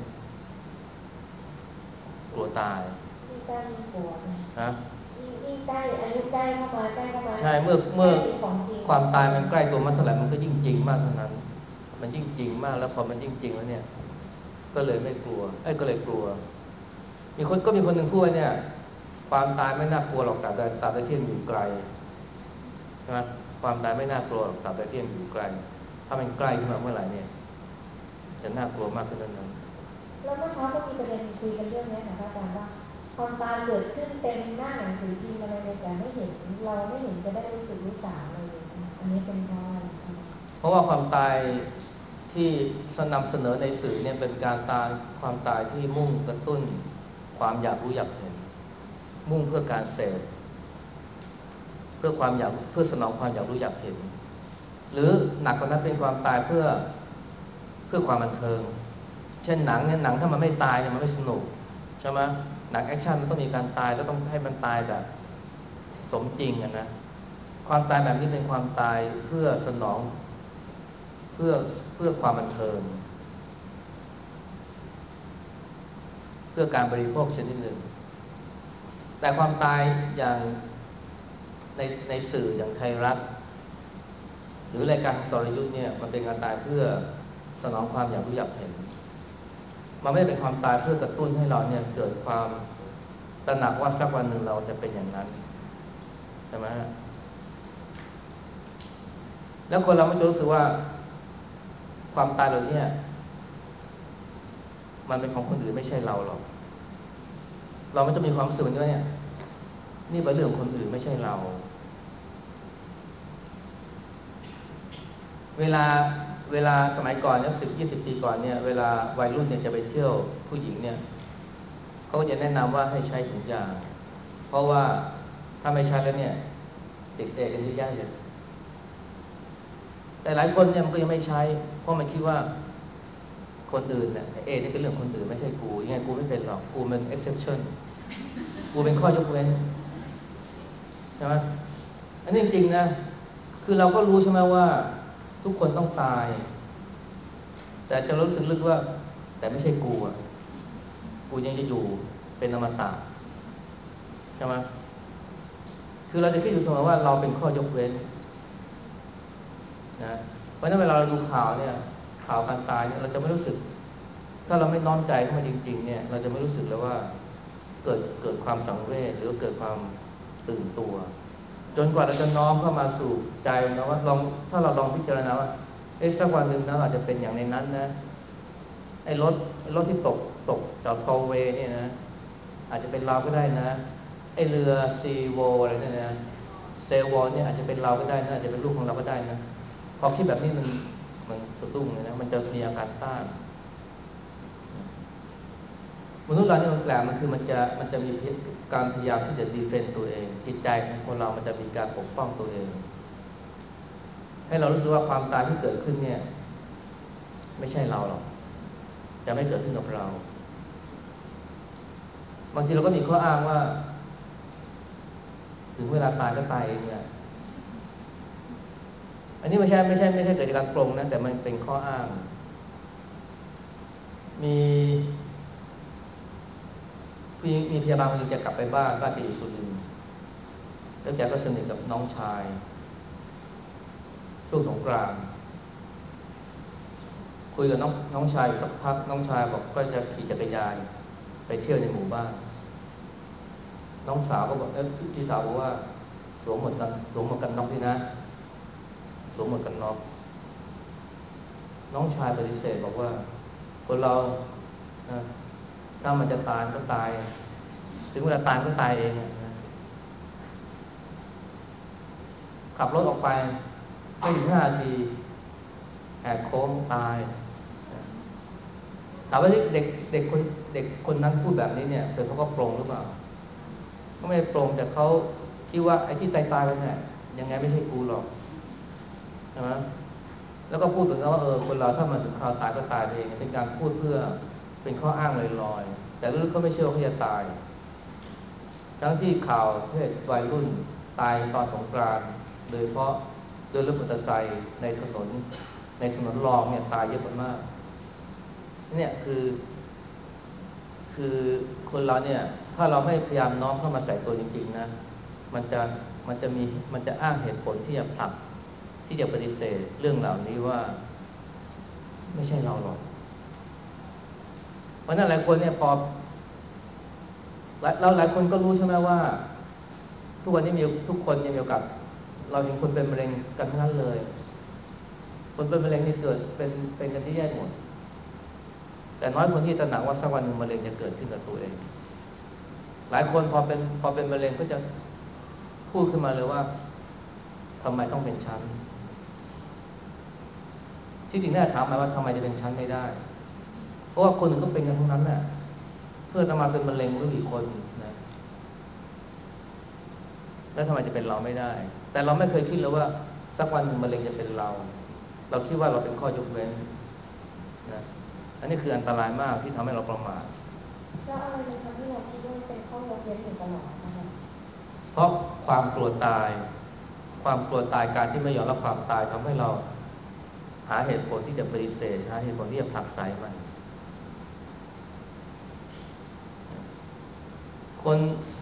S1: กลัวตาย
S2: ยิ่งใกล้ยิ่งกลัว
S1: ฮะ
S2: ยิ่งใกล้อายุใกล้เข้ามา
S1: ใช่เมื่อความตายมันใกล้ตัวมันเท่าไหร่มันก็ยิ่งจริงมากเท่านั้นมันยิ่งจริงมากแล้วพอมันยิ่งจริงแล้วเนี่ยก็เลยไม่กลัวก็เลยกลัวมีคนหนึ่งพูดว่าเนี่ยความตายไม่น่ากลัวหรอกแต่ที่มันอยู่ไกลนะความตายไม่น่ากลัวหรอกแต่ที่มันอยู่ไกลถ้ามันใกล้ขึ้นมาเมื่อไหร่เนี่ยจะน่ากลัวมากขึ้นนั้น
S2: แล้วเมื่อเช้าก็มีประเด็นคุยกันเรื่องนี้ค่ะอาจารย์ว่าความตายเกิดขึ้นเต็มหน้าหนังสือพิมพ์อะไรเลยแต่ไม่เห็นเราไม่เห็นจะได้รู้สึกรู้สาอะไรเลยอันนี้เป็นเพราะอะไร
S1: เพราะว่าความตายที่นำเสนอในสื่อเนี่ยเป็นการตายความตายที่มุ่งกระตุ้นความอยากรู้อยากเห็นมุ่งเพื่อการเสพเพื่อความอยากเพื่อสนองความอยากรู้อยากเห็นหรือหนักกว่านั้นเป็นความตายเพื่อความบันเทิงเช่นหนังเนี่ยหนังถ้ามันไม่ตายเนี่ยมันไม่สนุกใช่ไหมหนังแอคชั่นมันต้องมีการตายแล้วต้องให้มันตายแบบสมจริงนะความตายแบบนี้เป็นความตายเพื่อสนองเพื่อความบันเทิงเพื่อการบริโภคชนิดหนึ่งแต่ความตายอย่างในสื่ออย่างไทยรัฐหรือรายการสรยุทธ์เนี่ยมันเป็นการตายเพื่อสนองความอยากรู้อยากเห็นมันไม่ได้เป็นความตายเพื่อกระตุ้นให้เราเนี่ยเกิดความตระหนักว่าสักวันหนึ่งเราจะเป็นอย่างนั้นใช่ไหมแล้วคนเราไม่รู้สึกว่าความตายเราเนี่ยมันเป็นของคนอื่นไม่ใช่เราหรอกเราไม่จะมีความรู้สึกว่าเนี่ยนี่เป็นเรื่องของคนอื่นไม่ใช่เราเวลาสมัยก่อนเนี่ย10-20 ปีก่อนเนี่ยเวลาวัยรุ่นเนี่ยจะไปเที่ยวผู้หญิงเนี่ยเขาก็จะแนะนำว่าให้ใช้ถุงยางเพราะว่าถ้าไม่ใช้แล้วเนี่ยติดเอกันเยอะแยะเลยแต่หลายคนเนี่ยมันก็ยังไม่ใช้เพราะมันคิดว่าคนอื่นเนี่ยนี่เป็นเรื่องคนอื่นไม่ใช่กูยังไงกูไม่เป็นหรอกกูเป็น exception กูเป็นข้อยกเว้นใช่ไหมอันนี้จริงๆนะคือเราก็รู้ใช่ไหมว่าทุกคนต้องตายแต่จะรู้สึกลึกว่าแต่ไม่ใช่กูอ่ะกูยังจะอยู่เป็นอมตะใช่ไหมคือเราจะคิดอยู่เสมอว่าเราเป็นข้อยกเว้นนะเพราะฉะนั้นเวลาเราดูข่าวเนี่ยข่าวการตายเนี่ยเราจะไม่รู้สึกถ้าเราไม่น้อมใจเข้ามาจริงๆเนี่ยเราจะไม่รู้สึกเลยว่าเกิดความสังเวชหรือเกิดความตื่นตัวจนกว่าเราจะน้อมเข้ามาสู่ใจนะว่าลองถ้าเราลองพิจารณาว่าสักวันหนึ่งนะเราจะเป็นอย่างในนั้นนะไอ้รถที่ตกจากทอลเวย์เนี่ยนะอาจจะเป็นเราก็ได้นะไอ้เรือซีโวอะไรเนี่ยนะเซลวอลเนี่ยอาจจะเป็นเราก็ได้นะอาจจะเป็นลูกของเราก็ได้นะพอคิดแบบนี้มันสะดุ้งเลยนะมันจะมีอาการต้านมนุษย์เราเนี่ยมันแปลกมันคือมันจะมีการพยายามที่จะดีเฟนต์ตัวเองจิตใจของคนเรามันจะมีการปกป้องตัวเองให้เรารู้สึกว่าความตายที่เกิดขึ้นเนี่ยไม่ใช่เราหรอกจะไม่เกิดขึ้นกับเราบางทีเราก็มีข้ออ้างว่าถึงเวลาตายก็ตายเองเนี่ยอันนี้ไม่ใช่เกิดจากการปรงนะแต่มันเป็นข้ออ้างมีพยาบาลคนหนึ่งแกกลับไปบ้านแกอยู่สุรินทร์แล้วแกก็สนิทกับน้องชายช่วงสงกรานต์คุยกับน้องชายอีกสักพักน้องชายบอกก็จะขี่จักรยานไปเที่ยวในหมู่บ้านน้องสาวก็บอกพี่สาวบอกว่าสวมหมวกกันน็อกด้วยนะสวมหมวกกันน็อกน้องชายปฏิเสธบอกว่าคนเรานะถ้ามันจะตายก็ตายถึงเวลาตายก็ตายเองนะขับรถออกไปไม่ถึง5 นาทีแหกโค้งตายถามว่าเด็กคนนั้นพูดแบบนี้เนี่ยเป็นเพราะเขาปรงหรือเปล่าก็ไม่ได้ปรงแต่เขาคิดว่าไอ้ที่ตายไปเนี่ยยังไงไม่ใช่กูหรอกใช่ไหมแล้วก็พูดถึงว่าคนเราถ้ามันถึงคราวตายก็ตายเองเป็นการพูดเพื่อเป็นข้ออ้างลอยๆแต่ลึกๆเขาไม่เชื่อว่าเขาจะตายทั้งที่ข่าวเพศวัยรุ่นตายตอนสงกรานต์โดยเฉพาะโดยรถมอเตอร์ไซค์ในถนนรองเนี่ยตายเยอะมากเนี่ยคือคนเราเนี่ยถ้าเราไม่พยายามน้อมเข้ามาใส่ตัวจริงๆนะมันจะมันจะอ้างเหตุผลที่จะผลักที่จะปฏิเสธเรื่องเหล่านี้ว่าไม่ใช่เราหรอกเพราะนั้นหลายคนเนี่ยพอเราหลายคนก็รู้ใช่ไหมว่าทุกวันนี้ทุกคนมีโอกาสเราเห็นคนเป็นมะเร็งกันทั้งนั้นเลยคนเป็นมะเร็งนี่เกิดเป็นกันที่แย่หมดแต่น้อยคนที่ตระหนักว่าสักวันหนึ่งมะเร็งจะเกิดขึ้นกับตัวเองหลายคนพอเป็นมะเร็งก็จะพูดขึ้นมาเลยว่าทำไมต้องเป็นฉันที่จริงน่าถามมาว่าทำไมจะเป็นฉันไม่ได้เพราะว่าคนอื่นก็เป็นกันทั้งนั้นน่ะเพื่อจะมาเป็นมะเร็งหรืออีกคนนะแล้วทำไมจะเป็นเราไม่ได้แต่เราไม่เคยคิดเลยว่าสักวันหนึ่งมะเร็งจะเป็นเราคิดว่าเราเป็นข้อยกเว้นนะอันนี้คืออันตรายมากที่ทำให้เราประมาท
S2: แล้วอะไรมันทำให้เราคิดว่าเป็นข้อยกเว้นอยู่ตลอดนะคะ
S1: เพราะความกลัวตายการที่ไม่ยอมรับความตายทำให้เราหาเหตุผลที่จะปฏิเสธหาเหตุผลที่จะผลักไสมันคน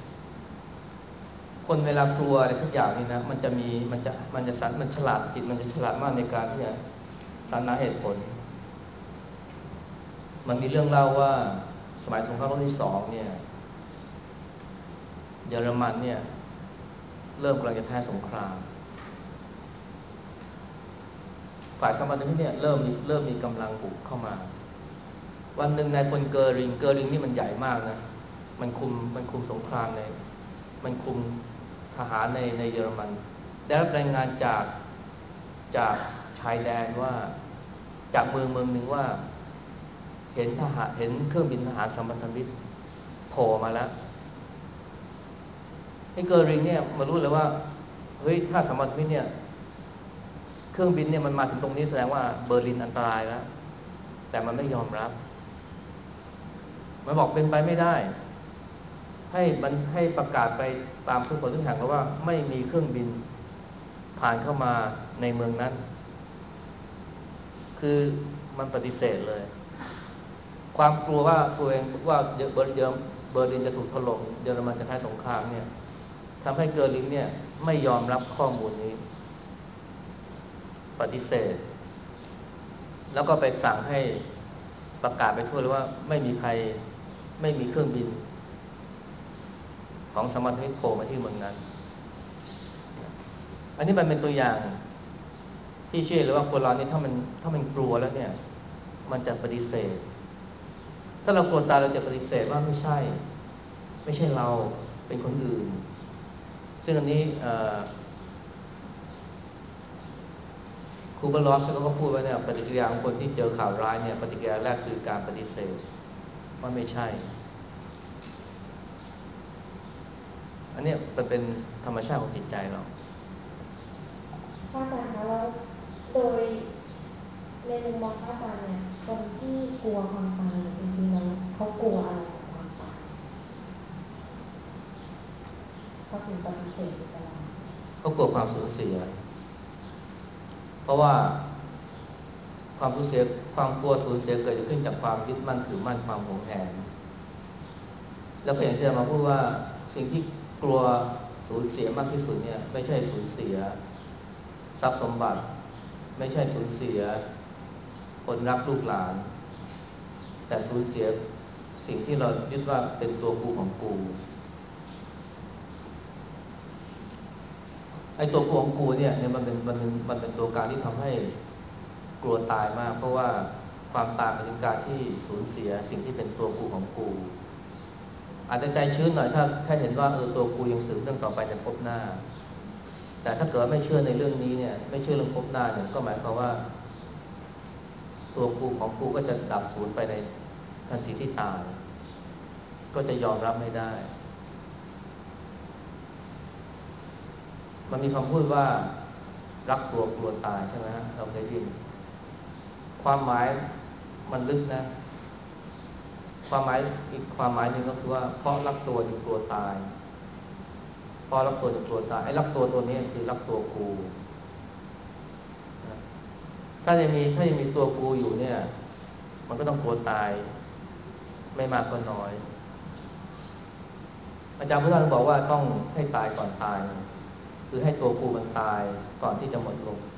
S1: เวลากลัวอะไรสักอย่างนี่นะมันฉลาดจิตมันจะฉลาดมากในการที่จะสรรหาเหตุผลมันมีเรื่องเล่าว่าสมัยสงครามโลกที่2เนี่ยเยอรมันเนี่ยเริ่มกำลังจะแพ้สงครามฝ่ายสัมพันธมิตรเนี่ยเริ่มมีกำลังบุกเข้ามาวันหนึ่งนายพลเกอริงนี่มันใหญ่มากนะมันคุมสงครามมันคุมทหารในเยอรมันได้รับรายงานจากชายแดนว่าจากเมืองหนึ่งว่าเห็นเครื่องบินทหารสัมพันธมิตรโผล่มาแล้วไอ้เกอริงเนี่ยมารู้เลยว่าเฮ้ยถ้าสัมพันธมิตรเนี่ยเครื่องบินเนี่ยมันมาถึงตรงนี้แสดงว่าเบอร์ลินอันตรายแล้วแต่มันไม่ยอมรับมันบอกเป็นไปไม่ได้ให้ประกาศไปตามทุกคนทุกแห่งแล้วว่าไม่มีเครื่องบินผ่านเข้ามาในเมืองนั้นคือมันปฏิเสธเลยความกลัวว่าตัวเองว่าเบอร์ลินจะถูกถล่มเยอรมันจะแพ้สงครามเนี่ยทำให้เกอร์ลินเนี่ยไม่ยอมรับข้อมูลนี้ปฏิเสธแล้วก็ไปสั่งให้ประกาศไปทั่วเลยว่าไม่มีเครื่องบินของสมรภูมิโผล่มาที่เมืองนั้นอันนี้มันเป็นตัวอย่างที่เชื่อเลยว่าคนเรานี่ถ้ามันกลัวแล้วเนี่ยมันจะปฏิเสธถ้าเรากลัวตายเราจะปฏิเสธว่าไม่ใช่เราเป็นคนอื่นซึ่งอันนี้ครูบาลอสก็พูดไว้เนี่ยปฏิกิริยาของคนที่เจอข่าวร้ายเนี่ยปฏิกิริยาแรกคือการปฏิเสธว่าไม่ใช่อันนี้มันเป็นธรรมชาติของจิตใจเรา
S2: พระอาจารย์คะแล้วโดยในมุมมองพระอาจารย์เนี่ยคนที่กลัวความตายจริงๆแล้วเขากลัวอะไรกับความตายเขาถึงปฏิเสธอยู่ตลอด
S1: เขากลัวความสูญเสียเพราะว่าความสูญเสียความกลัวสูญเสียเกิดขึ้นจากความยึดมั่นถือมั่นความหวงแหนแล้วก็อย่างที่เรามาพูดว่าสิ่งที่กลัวสูญเสียมากที่สุดเนี่ยไม่ใช่สูญเสียทรัพย์สมบัติไม่ใช่สูญเสียคนรักลูกหลานแต่สูญเสียสิ่งที่เรายึดว่าเป็นตัวกูของกูไอ้ตัวกูของกูเนี่ยมันเป็นตัวการที่ทำให้กลัวตายมากเพราะว่าความตายเป็นการที่สูญเสียสิ่งที่เป็นตัวกูของกูอาจจะใจชื้นหน่อยถ้าเห็นว่าตัวกูยังสืบเรื่องต่อไปในภพหน้าแต่ถ้าเกิดไม่เชื่อในเรื่องนี้เนี่ยไม่เชื่อเรื่องภพหน้าเนี่ยก็หมายความว่าตัวกูของกูก็จะดับสูญไปในทันทีที่ตายก็จะยอมรับไม่ได้มันมีคำพูดว่ารักกลัวกลัวตายใช่ไหมฮะเราเคยได้ยินความหมายมันลึกนะความหมายอีกความหมายหนึ่งก็คือว่าเพราะรักตัวจึงกลัวตายเพราะรักตัวจึงกลัวตายไอ้รักตัวนี้คือรักตัวกูนะถ้ายังมีตัวกูอยู่เนี่ยมันก็ต้องกลัวตายไม่มากก็น้อยอาจารย์พุทธทาสบอกว่าต้องให้ตายก่อนตายคือให้ตัวกูมันตายก่อนที่จะหมดลม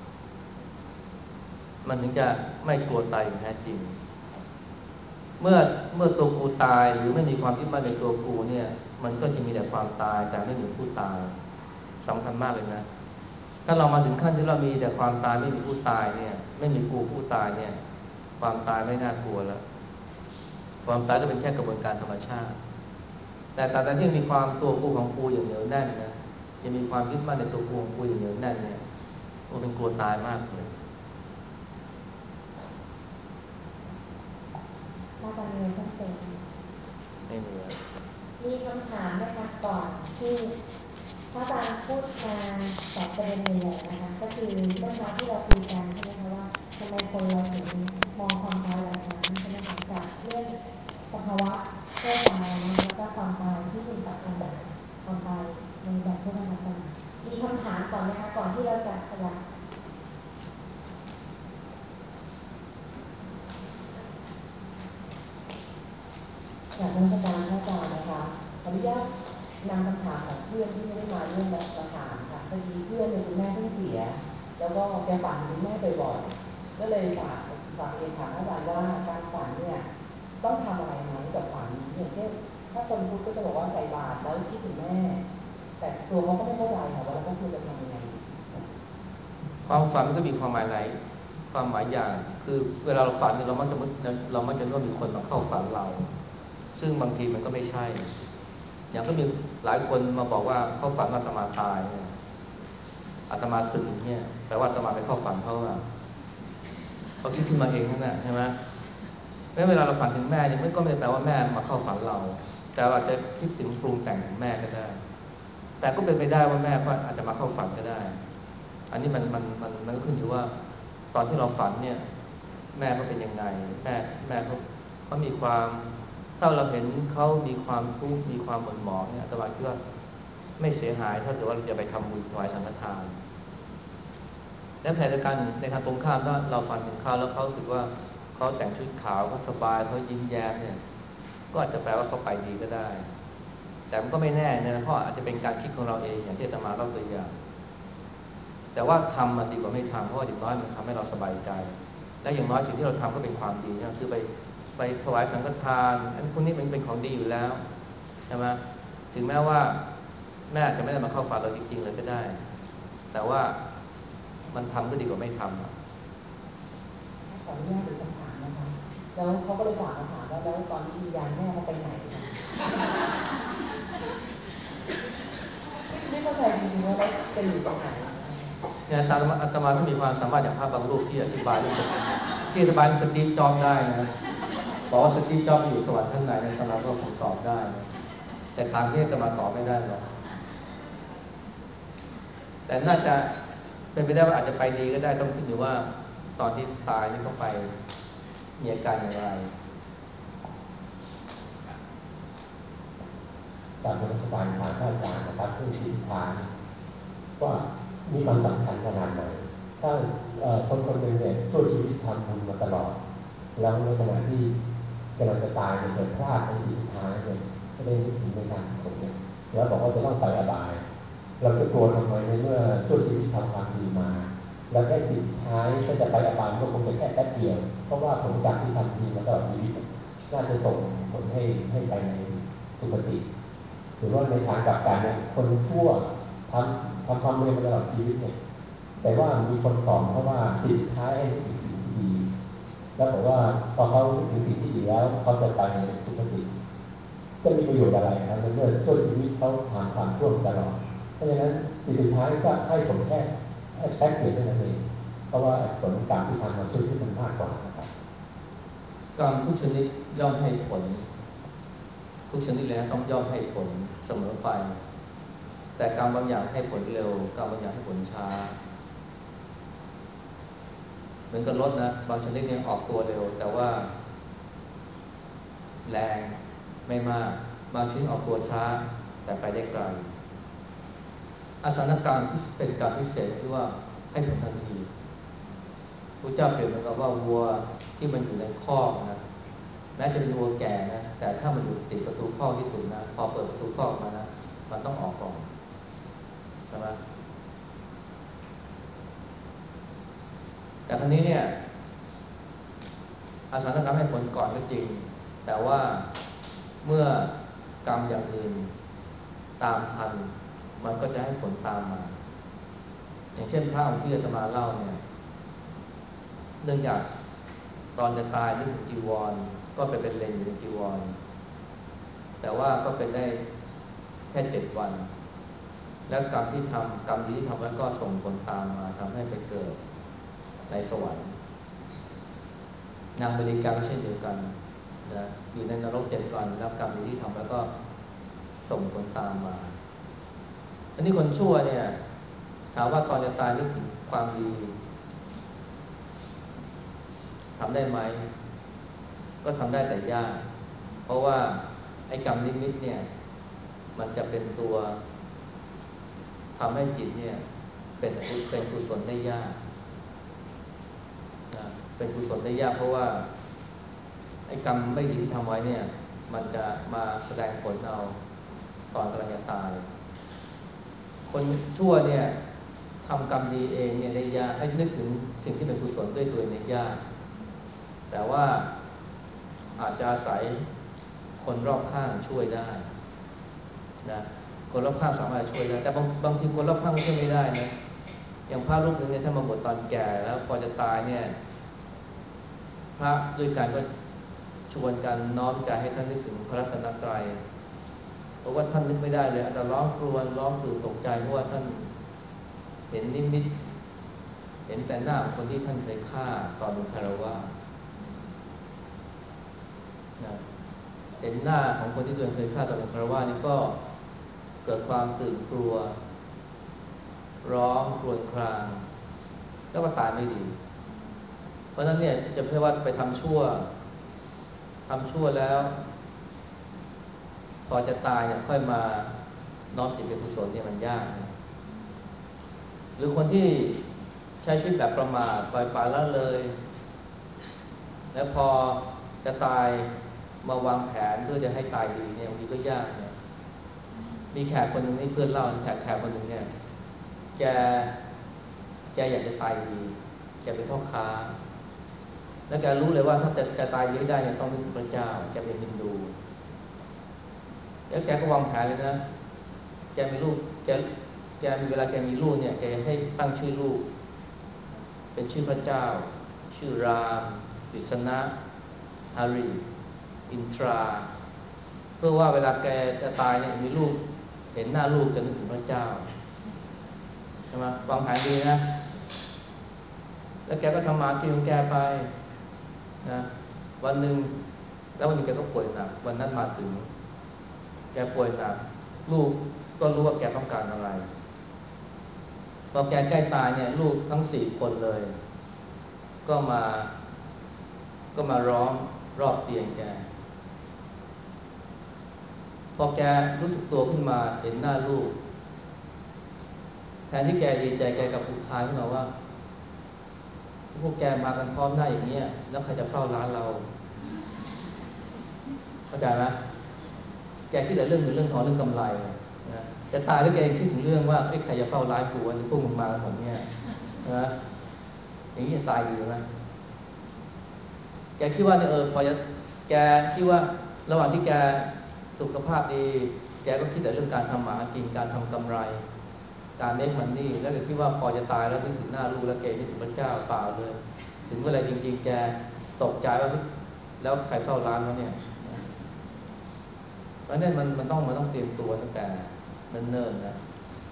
S1: มันถึงจะไม่กลัวตายอย่างแท้จริงเมื่อตัวกูตายหรือไม่มีความยึดมั่นในตัวกูเนี่ยมันก็จะมีแต่ความตายแต่ไม่มีผู้ตายสำคัญมากเลยนะถ้าเรามาถึงขั้นที่เรามีแต่ความตายไม่มีผู้ตายเนี่ยไม่มีกูผู้ตายเนี่ยความตายไม่น่ากลัวแล้วความตายก็เป็นแค่กระบวนการธรรมชาติแต่ตราบใดที่มีความตัวกูของกูอย่างเหนียวแน่นนะยังมีความยึดมั่นในตัวกูของกูอย่างเหนียวแน่นเนี่ยตัวเป็นกลัวตายมากเลย
S2: ถ้าตอนนี้ต้องเป็น
S1: ไม่มี
S2: มีคำถามไหมคะก่อนที่พระอาจารย์พูดมาสองประเด็นใหญ่ๆนะคะก็คือเมื่อเช้าที่เราคุยกันใช่ไหมคะว่าทำไมคนเราถึงมองความตายแบบนั้นใช่ไหมคะจากเรื่องสภาวะแค่ตายนะแล้วก็ความตายที่เป็นปัจจุบันความตายในแบบพุทธศาสนามีคำถามก่อนไหมคะก่อนที่เราจะขยับ
S3: จากนักการพระอาจารย์นะคะขออนุญาตนำคำถามของเพื่อนที่ไม่ได้มาร่วมแบบมาถามค่ะพอดีเพื่อนในคุณแม่เพิ่งเสียแล้วก็แกฝันถึงแม่บ่อยๆก็เลยฝากเรียนถามอาจารย์ว่าการฝันเนี่ยต้องทำอะไรไหมกับฝันอย่างเช่นถ้าคนพูดก็จะบอกว่าใส่บาตรแล้วคิดถึงแม่แต่ตัวเขาก็ไม่เข้าใจค่ะว่าเราควรจะทำยังไง
S1: ความฝันมันก็มีความหมายหลายความหมายอย่างคือเวลาเราฝันเนี่ยเรามักจะรู้ว่ามีคนมาเข้าฝันเราซึ่งบางทีมันก็ไม่ใช่อย่างก็มีหลายคนมาบอกว่าเขาฝันว่าอาตมาตายเนี่ยอาตมาสึกเนี่ยแปลว่าอาตมาไปเข้าฝันเขาอะเขาคิดขึ้นมาเองนั่นแหละใช่ไหมเวลาเราฝันถึงแม่เนี่ยมันก็ไม่ได้แปลว่าแม่มาเข้าฝันเราแต่เราจะคิดถึงปรุงแต่งถึงแม่ก็ได้แต่ก็เป็นไปได้ว่าแม่ก็อาจจะมาเข้าฝันก็ได้อันนี้มันก็ขึ้นอยู่ว่าตอนที่เราฝันเนี่ยแม่เขาเป็นยังไงแม่เขามีความถ้าเราเห็นเขามีความทุกข์มีความหม่นหมองเนี่ยอาตมาคิดว่าไม่เสียหายถ้าเกิดว่าเราจะไปทำบุญถวายสังฆทานและขณะเดียวกันในทางตรงข้ามถ้าเราฝันถึงเขาแล้วเขารู้สึกว่าเขาแต่งชุดขาวเขาสบายเขายิ้มแย้มเนี่ยก็อาจจะแปลว่าเขาไปดีก็ได้แต่มันก็ไม่แน่นะเพราะอาจจะเป็นการคิดของเราเองอย่างที่อาตมาเล่าตัวอย่างแต่ว่าทำมันดีกว่าไม่ทำเพราะอย่างน้อยมันทำให้เราสบายใจและอย่างน้อยสิ่งที่เราทำก็เป็นความดีนะคือไปถวายสังฆทานอันพวกนี้มันเป็นของดีอยู่แล้วใช่ไหมถึงแม้ว่าแม่อาจจะไม่ได้มาเข้าฝันเราจริงๆเลยก็ได้แต่ว่ามันทำก็ดีกว่าไม่ทำ
S3: ขออนุญาตเป็นคำถามนะคะแล้วเขาก็เลยฝากคำถามว่าแล้วตอนนี้วิญญาณแม่เขาไปไหนคะไม่เข้าใจจริงๆว่าแล้วจะอยู่ตรงไหน
S1: เนี่ยอาตมาก็มีความสามารถอย่างภาพบางรูปที่อธิบายเรื่องที่อธิบายสตีฟจ็อบส์ได้นะบอกว่าสตีฟจ็อบส์อยู่สวรรค์ชั้นไหนอาตมาก็คงตอบได้นะแต่ทางนี้อาตมาตอบไม่ได้หรอกแต่น่าจะเป็นไปได้ว่าอาจจะไปดีก็ได้ต้องขึ้นอยู่ว่าตอนที่ตายนี่เขาไปมีอาการอย่างไร
S4: จากรัฐบาลทางราชการนะครับผู้ที่ทานว่ามีความสำคัญขนาดไหนถ้าคนหนึ่งเนี่ยช่วยชีวิตทำบุญมาตลอดแล้วในขณะที่กำลังจะตายเนี่ยเกิดพลาดในที่สุดท้ายเนี่ยไม่ได้นึกถึงในการกุศลเนี่ยแล้วบอกว่าจะต้องไปอบายเราจะกลัวทำไมในเมื่อช่วยชีวิตทำความดีมาแล้วแค่จิตสุดท้ายก็จะไปอบายก็คงจะแค่แป๊บเดียวเพราะว่าผลกรรมที่ทำดีมาตลอดชีวิตน่าจะส่งผลให้ไปในสุคติหรือว่าในทางกลับกันเนี่ยคนชั่วทำความเลวมาตลอดชีวิตเนี่ยแต่ว่ามีคนสอนเพราะว่าจิตสุดท้ายให้ถึงสิ่งที่ดีแล้วบอกว่าพอเขาถึงสิ่งที่ดีแล้วเขาจะไปในสุคติจะมีประโยชน์อะไรครับในเมื่อชั่วชีวิตเขาทำความชั่วตลอดเพราะฉะนั้นสิ่งสุดท้ายก็ให้ผลแค่แป๊บเดียวเท่านั้นเองเพราะว่าผลกรรมที่ทำมาช่วยที่มันมากกว่านะครับ
S1: กรรมทุกชนิดย่อมให้ผลทุกชนิดแล้วต้องย่อมให้ผลเสมอไปแต่กรรมบางอย่างให้ผลเร็วกรรมบางอย่างให้ผลช้าเหมือนกับรถนะบางชนิดเนี่ยออกตัวเร็วแต่ว่าแรงไม่มากบางชนิดออกตัวช้าแต่ไปได้ไกลอสานการเป็นการพิเศษที่ว่าให้ผลทันทีพระเจ้าเปรียบเหมือนกับว่าวัวที่มันอยู่ในคอกนะแม้จะเป็นวัวแก่นะแต่ถ้ามันอยู่ติดประตูคอกที่สุดนะพอเปิดประตูคอกมานะมันต้องออกก่อนใช่ไหมแต่ครั้นี้เนี่ยอสานกรรมให้ผลก่อนก็จริงแต่ว่าเมื่อกรรมอย่างอื่นตามทันมันก็จะให้ผลตามมาอย่างเช่นพระองค์ที่อาตมาเล่าเนี่ยเนื่องจากตอนจะตายนึกถึงจีวรก็ไปเป็นเลนอยู่ในจีวรแต่ว่าก็เป็นได้แค่7 วันแล้วกรรมที่ทำกรรมดีที่ทำไว้ก็ส่งผลตามมาทำให้ไปเกิดในสวรรค์นางบริกาก็เช่นเดียวกันนะอยู่ในนรก7 วันแล้วกรรมดีที่ทำไว้ก็ส่งผลตามมาอันนี้คนชั่วเนี่ยถามว่าตอนจะตายนึกถึงความดีทำได้ไหมก็ทำได้แต่ยากเพราะว่าไอ้กรรมนิดๆเนี่ยมันจะเป็นตัวทำให้จิตเนี่ยเป็นกุศลได้ยากนะเป็นกุศลได้ยากเพราะว่าไอ้กรรมไม่ดีที่ทำไว้เนี่ยมันจะมาแสดงผลเอาตอนกำลังจะตายคนชั่วเนี่ยทำกรรมดีเองเนี่ยได้ยากให้นึกถึงสิ่งที่เป็นกุศลด้วยตัวเองเนี่ยยากแต่ว่าอาจจะอาศัยคนรอบข้างช่วยได้นะคนรอบข้างสามารถช่วยได้แต่บางทีคนรอบข้างช่วยไม่ได้นะอย่างพระรูปหนึ่งเนี่ยถ้ามาบวชตอนแก่แล้วพอจะตายเนี่ยพระด้วยกันก็ชวนกันน้อมใจให้ท่านนึกถึงพระรัตนตรัยเพราะว่าท่านนึกไม่ได้เลยอาจจะร้องครวญร้องตื่นตกใจเพราะว่าท่านเห็นนิมิตเห็นแต่หน้าของคนที่ท่านเคยฆ่าตอนเป็นคารวะนะเห็นหน้าของคนที่ตัวเองเคยฆ่าตอนเป็นคารวะนี่ก็เกิดความตื่นกลัวร้องครวญครางแล้วก็ตายไม่ดีเพราะฉะนั้นเนี่ยจะไม่ว่าไปทำชั่วแล้วพอจะตายเนี่ยค่อยมาน้อมจิตเป็นกุศลเนี่ยมันยากนะหรือคนที่ใช้ชีวิตแบบประมาทปล่อยปละละเลยแล้วพอจะตายมาวางแผนเพื่อจะให้ตายดีเนี่ยบางทีก็ยากนะมีแขกคนหนึ่งนี่เพื่อนเล่าแขกคนหนึ่งเนี่ยแกอยากจะตายดีแกเป็นพ่อค้าแล้วแกรู้เลยว่าถ้าจะตายดีได้เนี่ยต้องนึกถึงพระเจ้าแกเป็นฮินดูแล้วแกก็วางแผนเลยนะแกมีลูกแกมีเวลาแกมีลูกเนี่ยแกให้ตั้งชื่อลูกเป็นชื่อพระเจ้าชื่อรามกฤษณะฮาริอินทราเพื่อว่าเวลาแกจะตายเนี่ยมีลูกเห็นหน้าลูกจะนึกถึงพระเจ้าใช่ไหมวางแผนดีนะแล้วแกก็ทำมากินของแกไปนะวันหนึ่งแล้ววันหนึ่งแกก็ป่วยหนักวันนั้นมาถึงแกป่วยหนักลูกก็รู้ว่าแกต้องการอะไรพอแกใกล้ตายเนี่ยลูกทั้ง4 คนเลยก็มาร้องรอบเตียงแกพอแกรู้สึกตัวขึ้นมาเห็นหน้าลูกแทนที่แกดีใจแกกับอุทานขึ้นมาว่าพวกแกมากันพร้อมหน้าอย่างเงี้ยแล้วใครจะเฝ้าร้านเราเข้าใจไหมแกคิดแต่เรื่องเงินเรื่องทองเรื่องกำไรนะจะตายแล้วแกคิดถึงเรื่องว่าใครจะเฝ้าร้านกูวันนี้พวกมึงมากันหมดเนี่ยนะอย่างนี้จะตายดีไหมแกคิดว่าเนี่ยพอจะแกคิดว่าระหว่างที่แกสุขภาพดีแกก็คิดแต่เรื่องการทำหมากินการทำกำไรการเมคมันนี่แล้วก็คิดว่าพอจะตายแล้วนึกถึงหน้าลูกแล้วแกนึกถึงพระเจ้าเปล่าเลยถึงเวลาจริงๆแกตกใจว่าแล้วใครเฝ้าร้านวะเนี่ยเพราะนั้นมันต้องเตรียมตัวตั้งแต่เนิ่นๆนะ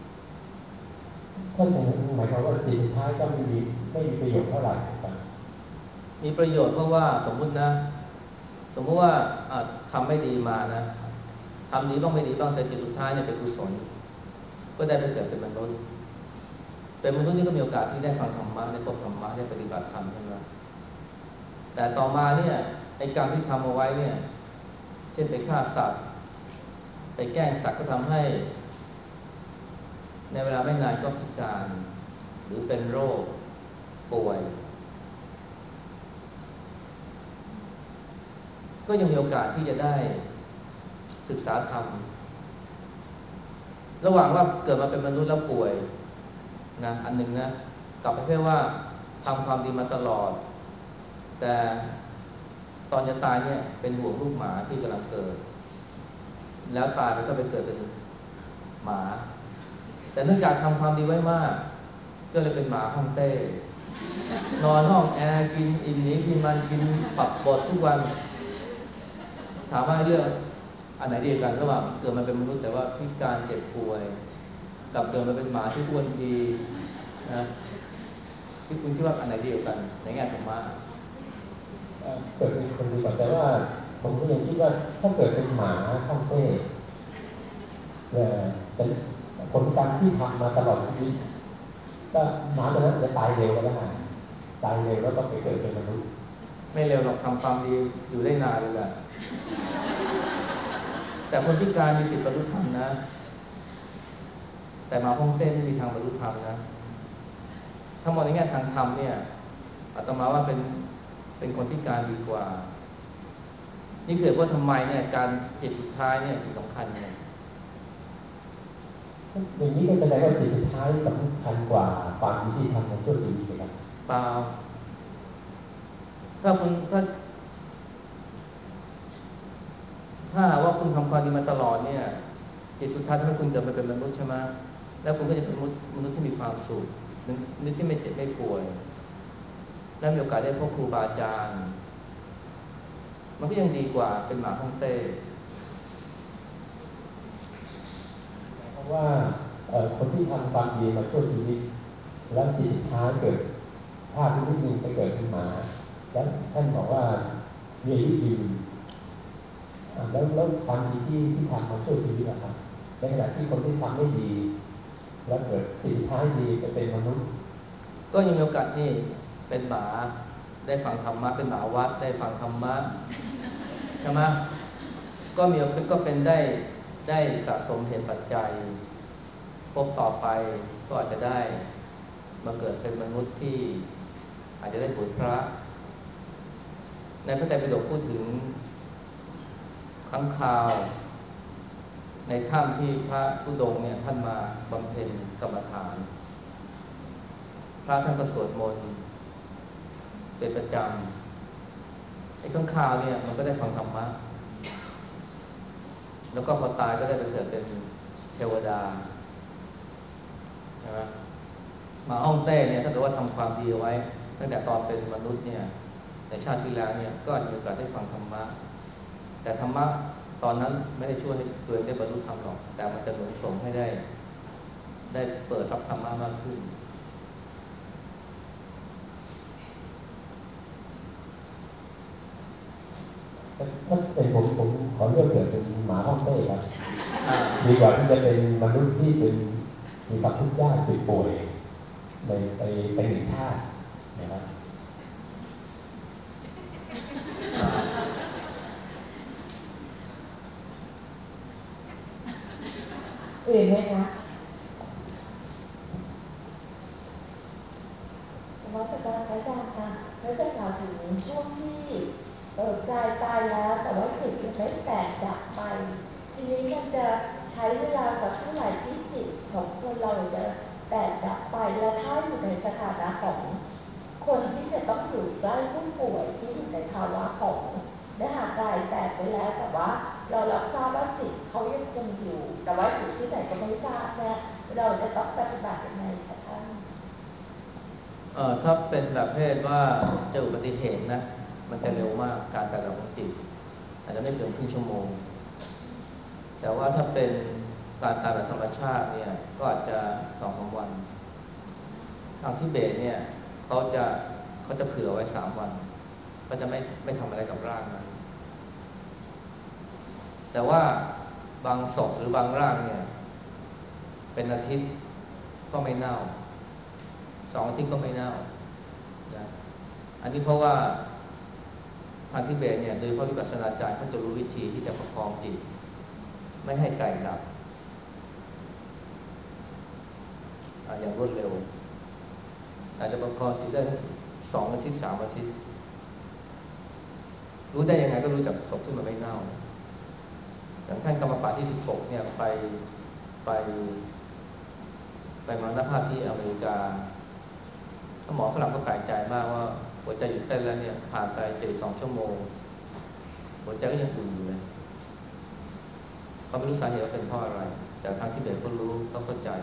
S4: ก็จะหมายความว่าจิตสุดท้ายก็ไม่มีประโยชน์เท่าไหร่ครับ
S1: มีประโยชน์เพราะว่าสมมุติว่าทำไม่ดีมานะทำดีบ้างไม่ดีบ้างเสร็จจิตสุดท้ายเนี่ยเป็นกุศลก็ได้ไปเกิดเป็นมนุษย์นี่ก็มีโอกาสที่ได้ฟังธรรมะได้พบธรรมะได้ปฏิบัติธรรมใช่ไหมแต่ต่อมาเนี่ยไอ้กรรมที่ทำเอาไว้เนี่ยเช่นไปฆ่าสัตว์ไปแกล้งสัตว์ก็ทำให้ในเวลาไม่นานก็พิการหรือเป็นโรคป่วยก็ยังมีโอกาสที่จะได้ศึกษาธรรมระหว่างว่าเกิดมาเป็นมนุษย์แล้วป่วยนะอันหนึ่งนะกับประเภทว่าทำความดีมาตลอดแต่ตอนจะตายเนี่ยเป็นห่วงลูกหมาที่กำลังเกิดแล้วตายไปก็ไปเกิดเป็นหมาแต่เนื่องจากทำความดีไว้มากก็เลยเป็นหมาห้องเต้นอนห้องแอร์กินอิ่มหนีกินมันกินปรับบททุกวันถามว่าเรื่องอันไหนดีกันระหว่างเกิดมาเป็นมนุษย์แต่ว่าพิการเจ็บป่วยกับเกิดมาเป็นหมาที่อ้วนทีนะที่คุณคิดว่าอันไหนดีกันในแง่ธรรมะ
S4: เกิดเป็นคนดีกว่าแต่ว่าผมก็ยังคิดว่าถ้าเกิดเป็นหมาข้างเต้แต่ผลกรรมที่ทำมาตลอดชีวิตก็หมาตัวนั้นจะตายเร็วก็ได้ตายเร็วแล้วก็ไปเกิดเป็นมนุษย์
S1: ไม่เร็วหรอกทำความดีอยู่ได้นานเลยแหละแต่คนพิการมีสิทธิ์บรรลุธรรมนะแต่หมาห้องเต้ไม่มีทางบรรลุธรรมนะถ้ามองในแง่ทางธรรมเนี่ยอาตมาว่าเป็นคนพิการดีกว่านี่คือว่าทำไมเนี่ยการจิตสุดท้ายเนี่ยถึงสำคัญไง
S4: อย่างนี้ก็แสดงว่าจิตสุดท้ายสำคัญกว่าความดีที่ทำในช่วงชีวิตนะครับ
S1: เปล่าถ้าหากว่าคุณทำความดีมาตลอดเนี่ยจิตสุดท้ายทำให้คุณเกิดมาเป็นมนุษย์ใช่ไหมแล้วคุณก็จะเป็นมนุษย์ที่มีความสุขมนุษย์ที่ไม่เจ็บไม่ป่วยและมีโอกาสได้พบครูบาอาจารย์มันก็ยังดีกว่าเป็นหมาฮ่องเต้
S4: เพราะว่าคนที่ทำความดีมาช่วชีวิตแล้วจิตสุดท้ายเกิดภาพที่นิ่งไปเกิดขึ้นมาแล้วท่านบอกว่ามีอายุยืนแล้วความดีที่ทำมาช่วยชีวิตนะครับในขณะที่คนที่ทำไม่ดีแล้วเกิดจิตสุดท้ายดีจะเป็นมนุษย์
S1: ก็ยังมีโอกาสนี่เป็นหมาได้ฟังธรรมะเป็นหมาวัดได้ฟังธรรมะใช่ไหมก็เป็นได้สะสมเหตุปัจจัยพบต่อไปก็อาจจะได้มาเกิดเป็นมนุษย์ที่อาจจะได้บวชพระในพระไตรปิฎกพูดถึงค้างคาวในถ้ำที่พระธุดงค์เนี่ยท่านมาบำเพ็ญกรรมฐานพระท่านก็สวดมนต์เป็นประจำไอ้ค้างคาวเนี่ยมันก็ได้ฟังธรรมะแล้วก็พอตายก็ได้ไปเกิดเป็นเทวดาใช่ไหมมาฮ่องเต้เนี่ยถ้าเกิดว่าทำความดีไว้ตั้งแต่ตอนเป็นมนุษย์เนี่ยในชาติที่แล้วเนี่ยก็มีโอกาสได้ฟังธรรมะแต่ธรรมะตอนนั้นไม่ได้ช่วยให้ตัวเองได้บรรลุธรรมหรอกแต่มันจะหนุนส่งให้ได้เปิดรับธรรมะมากขึ้น
S4: ถ้าเป็นผมขอเลือกเกิดเป็นหมาฮ่องเต้ครับดีกว่าที่จะเป็นมนุษย์ที่มีความทุกข์ยากเจ็บป่วยไปหนึ่งชาตินะครับ
S2: อื่นไหมคะสมมติการพระอาจารย์ค่ะพระอาจารย์กล่าวถึงช่วงที่กายตายแล้วแต่ว่าจิตยังไม่แตกดับไปทีนี้มันจะใช้เวลาสักเท่าไหร่ที่จิตของคนเราจะแตกดับไปและถ้าอยู่ในสถานะของคคนที่จะต้องอยู่ใกล้ผู้ป่วยที่อยู่ในภาวะของเนื้อหากายแตกไปแล้วแต่ว่าเรารับทราบว่าจิตเขายังคงอยู่แต่ว่าอยู่ที่ไหนก็ไม่ทราบเนี่ยเราจะต้องปฏิบัติยังไงคะท่าน
S1: ถ้าเป็นแบบเพศว่าเจออุบัติเหตุนะมันจะเร็วมากการตายของจิตอาจจะไม่เกินครึ่งชั่วโมงแต่ว่าถ้าเป็นการตายแบบธรรมชาติเนี่ยก็อาจจะ2-3 วันทางทิเบตเนี่ยเขาจะเผื่อไว้3 วันก็จะไม่ทำอะไรกับร่างนั้นแต่ว่าบางศพหรือบางร่างเนี่ยเป็นอาทิตย์ก็ไม่เน่า2 อาทิตย์ก็ไม่เน่านะอันนี้เพราะว่าทางทิเบตเนี่ยโดยเฉพาะวิปัสสนาจารย์เขาจะรู้วิธีที่จะประคองจิตไม่ให้แตกดับอย่างรวดเร็วอาจจะประคองจิตได้2 อาทิตย์3 อาทิตย์รู้ได้ยังไงก็รู้จากศพที่มันไม่เน่าอย่างท่านกรรมปาที่16เนี่ยไปมรณภาพที่อเมริกาหมอฝรั่งก็แปลกใจมากว่าหัวใจหยุดเต้นแล้วเนี่ยผ่านไป72 ชั่วโมงหัวใจก็ยังอุ่นอยู่เลยเขาไม่รู้สาเหตุว่าเป็นเพราะอะไรแต่ทางที่เบสเขารู้เขาเข้าใจ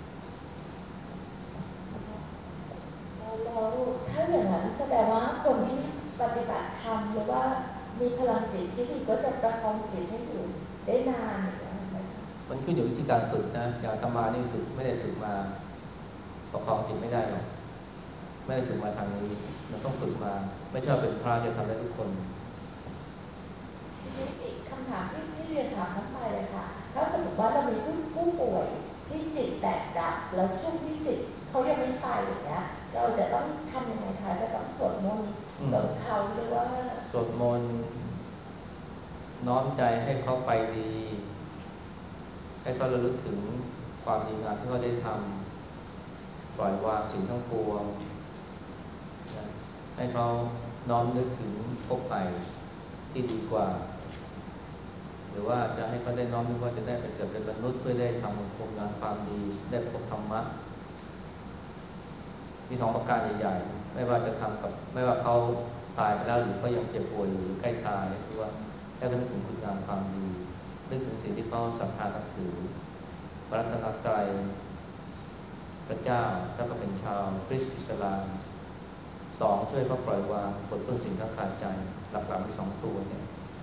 S2: แล้วถ้าอย่างนั้นแสดงว่าคนที่ปฏิบัติธรรมหรือว่ามีพลังจิตที่ดีก็จะประคองจิตให้อยู่ได้นานอย่างนั้นไหมคะ
S1: มันขึ้นอยู่ที่การฝึกนะอย่างอาตมานี่ฝึกไม่ได้ฝึกมาประคองจิตไม่ได้หรอกไม่ได้ฝึกมาทางนี้มันต้องฝึกมาไม่ใช่เป็นพระจะทำได้ทุกคน
S2: ทีนี้อีกคำถามที่เรียนถามทั้งไปเลยค่ะถ้าสมมติว่าเรามีผู้ป่วยที่จิตแตกดับแล้วช่วงที่จิตเขายังไม่ตายอย่างเงี้ยเราจะต้องทำยังไงคะจะต้องสวดมนต์สวดเขาหรือว่า
S1: สวดมนต์น้อมใจให้เขาไปดีให้เขาระลึกถึงความดีงามที่เขาได้ทำปล่อยวางสิ่งทั้งปวงให้เขาน้อมนึกถึงพบใหม่ที่ดีกว่าหรือว่าจะให้เขาได้น้อมนึกว่าจะได้ไปเกิดเป็นมนุษย์เพื่อได้ทำคุณงามความดีได้พบธรรมะมี2 ประการใหญ่ๆไม่ว่าจะทำกับไม่ว่าเขาตายไปแล้วหรือเขายังเจ็บป่วยอยู่หรือใกล้ตายหรือว่าให้เขานึกถึงคุณงามความดีนึกถึงสิ่งที่เขาศรัทธานับถือพระรัตนตรัยพระเจ้าถ้าเขาเป็นชาวคริสต์อิสลาม2ช่วยเขาปล่อยวางปลดเปลื้องสิ่งที่ขาดใจหลักๆมี2 ตัวเนี่ย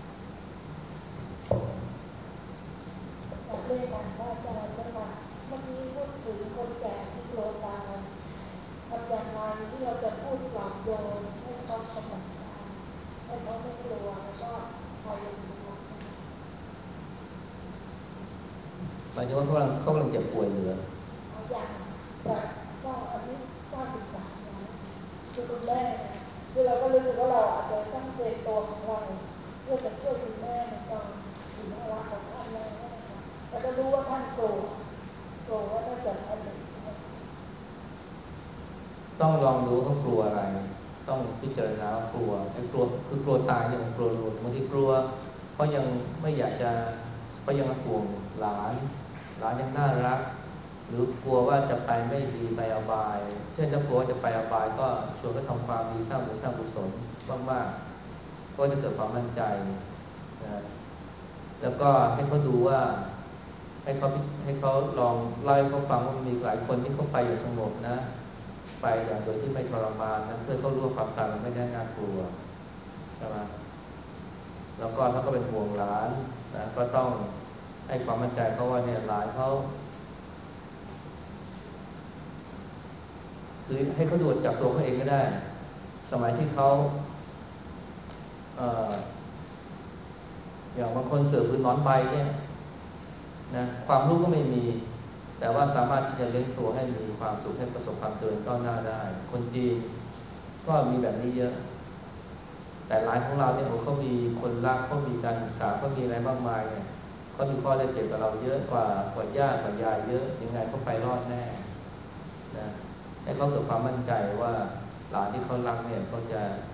S2: เรื่องการพระอาจารย์เมื่อกี้พูดถึงคนแก่ที่กลัวตายทำอย่างไรที่เราจะพูดปลอบโยนให้เขาสงบให้เขาไม่กลัวแล้วก็คอยดู
S1: หมายถึงว่าเขากำลังเจ็บป่วยอยู่เหรอ
S2: อย่างแบบก็อายุ93แล้วคือคุณแม่คือเราก็รู้สึกว่าเราอาจจะต้องเตรียมตัวของเราเพื่อจะช่วยคุณแม่ในตอนถึงเวลาของท่านแล้วนะคะแต่ก็รู้ว่าท่านโกรธว่าถ้าเกิดอะไร
S1: ต้องลองดูเขากลัวอะไรต้องพิจารณาว่ากลัวไอ้กลัวคือกลัวตายเนี่ยมันกลัวรวมบางทีกลัวเพราะยังไม่อยากจะเพราะยังห่วงหลานยังน่ารักหรือกลัวว่าจะไปไม่ดีไปอบายเช่นถ้ากลัวจะไปอบายก็ชวนก็ทำความดีสร้างบุญสร้างกุศลมากๆก็จะเกิดความมั่นใจนะแล้วก็ให้เขาดูว่าให้เขาลองเล่าให้เขาฟังว่ามีหลายคนที่เขาไปอย่างสงบนะไปอย่างโดยที่ไม่ทรมานนะเพื่อเขารู้ว่าความตายมันไม่ได้น่ากลัวใช่ไหมแล้วก็ถ้าก็เป็นห่วงหลานนะก็ต้องให้ความมั่นใจเขาว่าเนี่ยหลานเขาคือให้เขาดูจากตัวเขาเองก็ได้สมัยที่เขาอย่างบางคนเสือพื้นนอนใบเนี่ยนะความรู้ก็ไม่มีแต่ว่าสามารถที่จะเลี้ยงตัวให้มีความสุขให้ประสบความเจริญก้าวหน้าได้คนจีนก็มีแบบนี้เยอะแต่หลายของเราเนี่ยเขามีคนรักเขามีการศึกษาเขามีอะไรมากมายเนี่ยเขามีข้อได้เปรียบกับเราเยอะกว่าญาติกว่ายายเยอะยังไงเขาไปรอดแน่นะให้เขาเกิดความมั่นใจว่าหลานที่เขารักเนี่ยเขา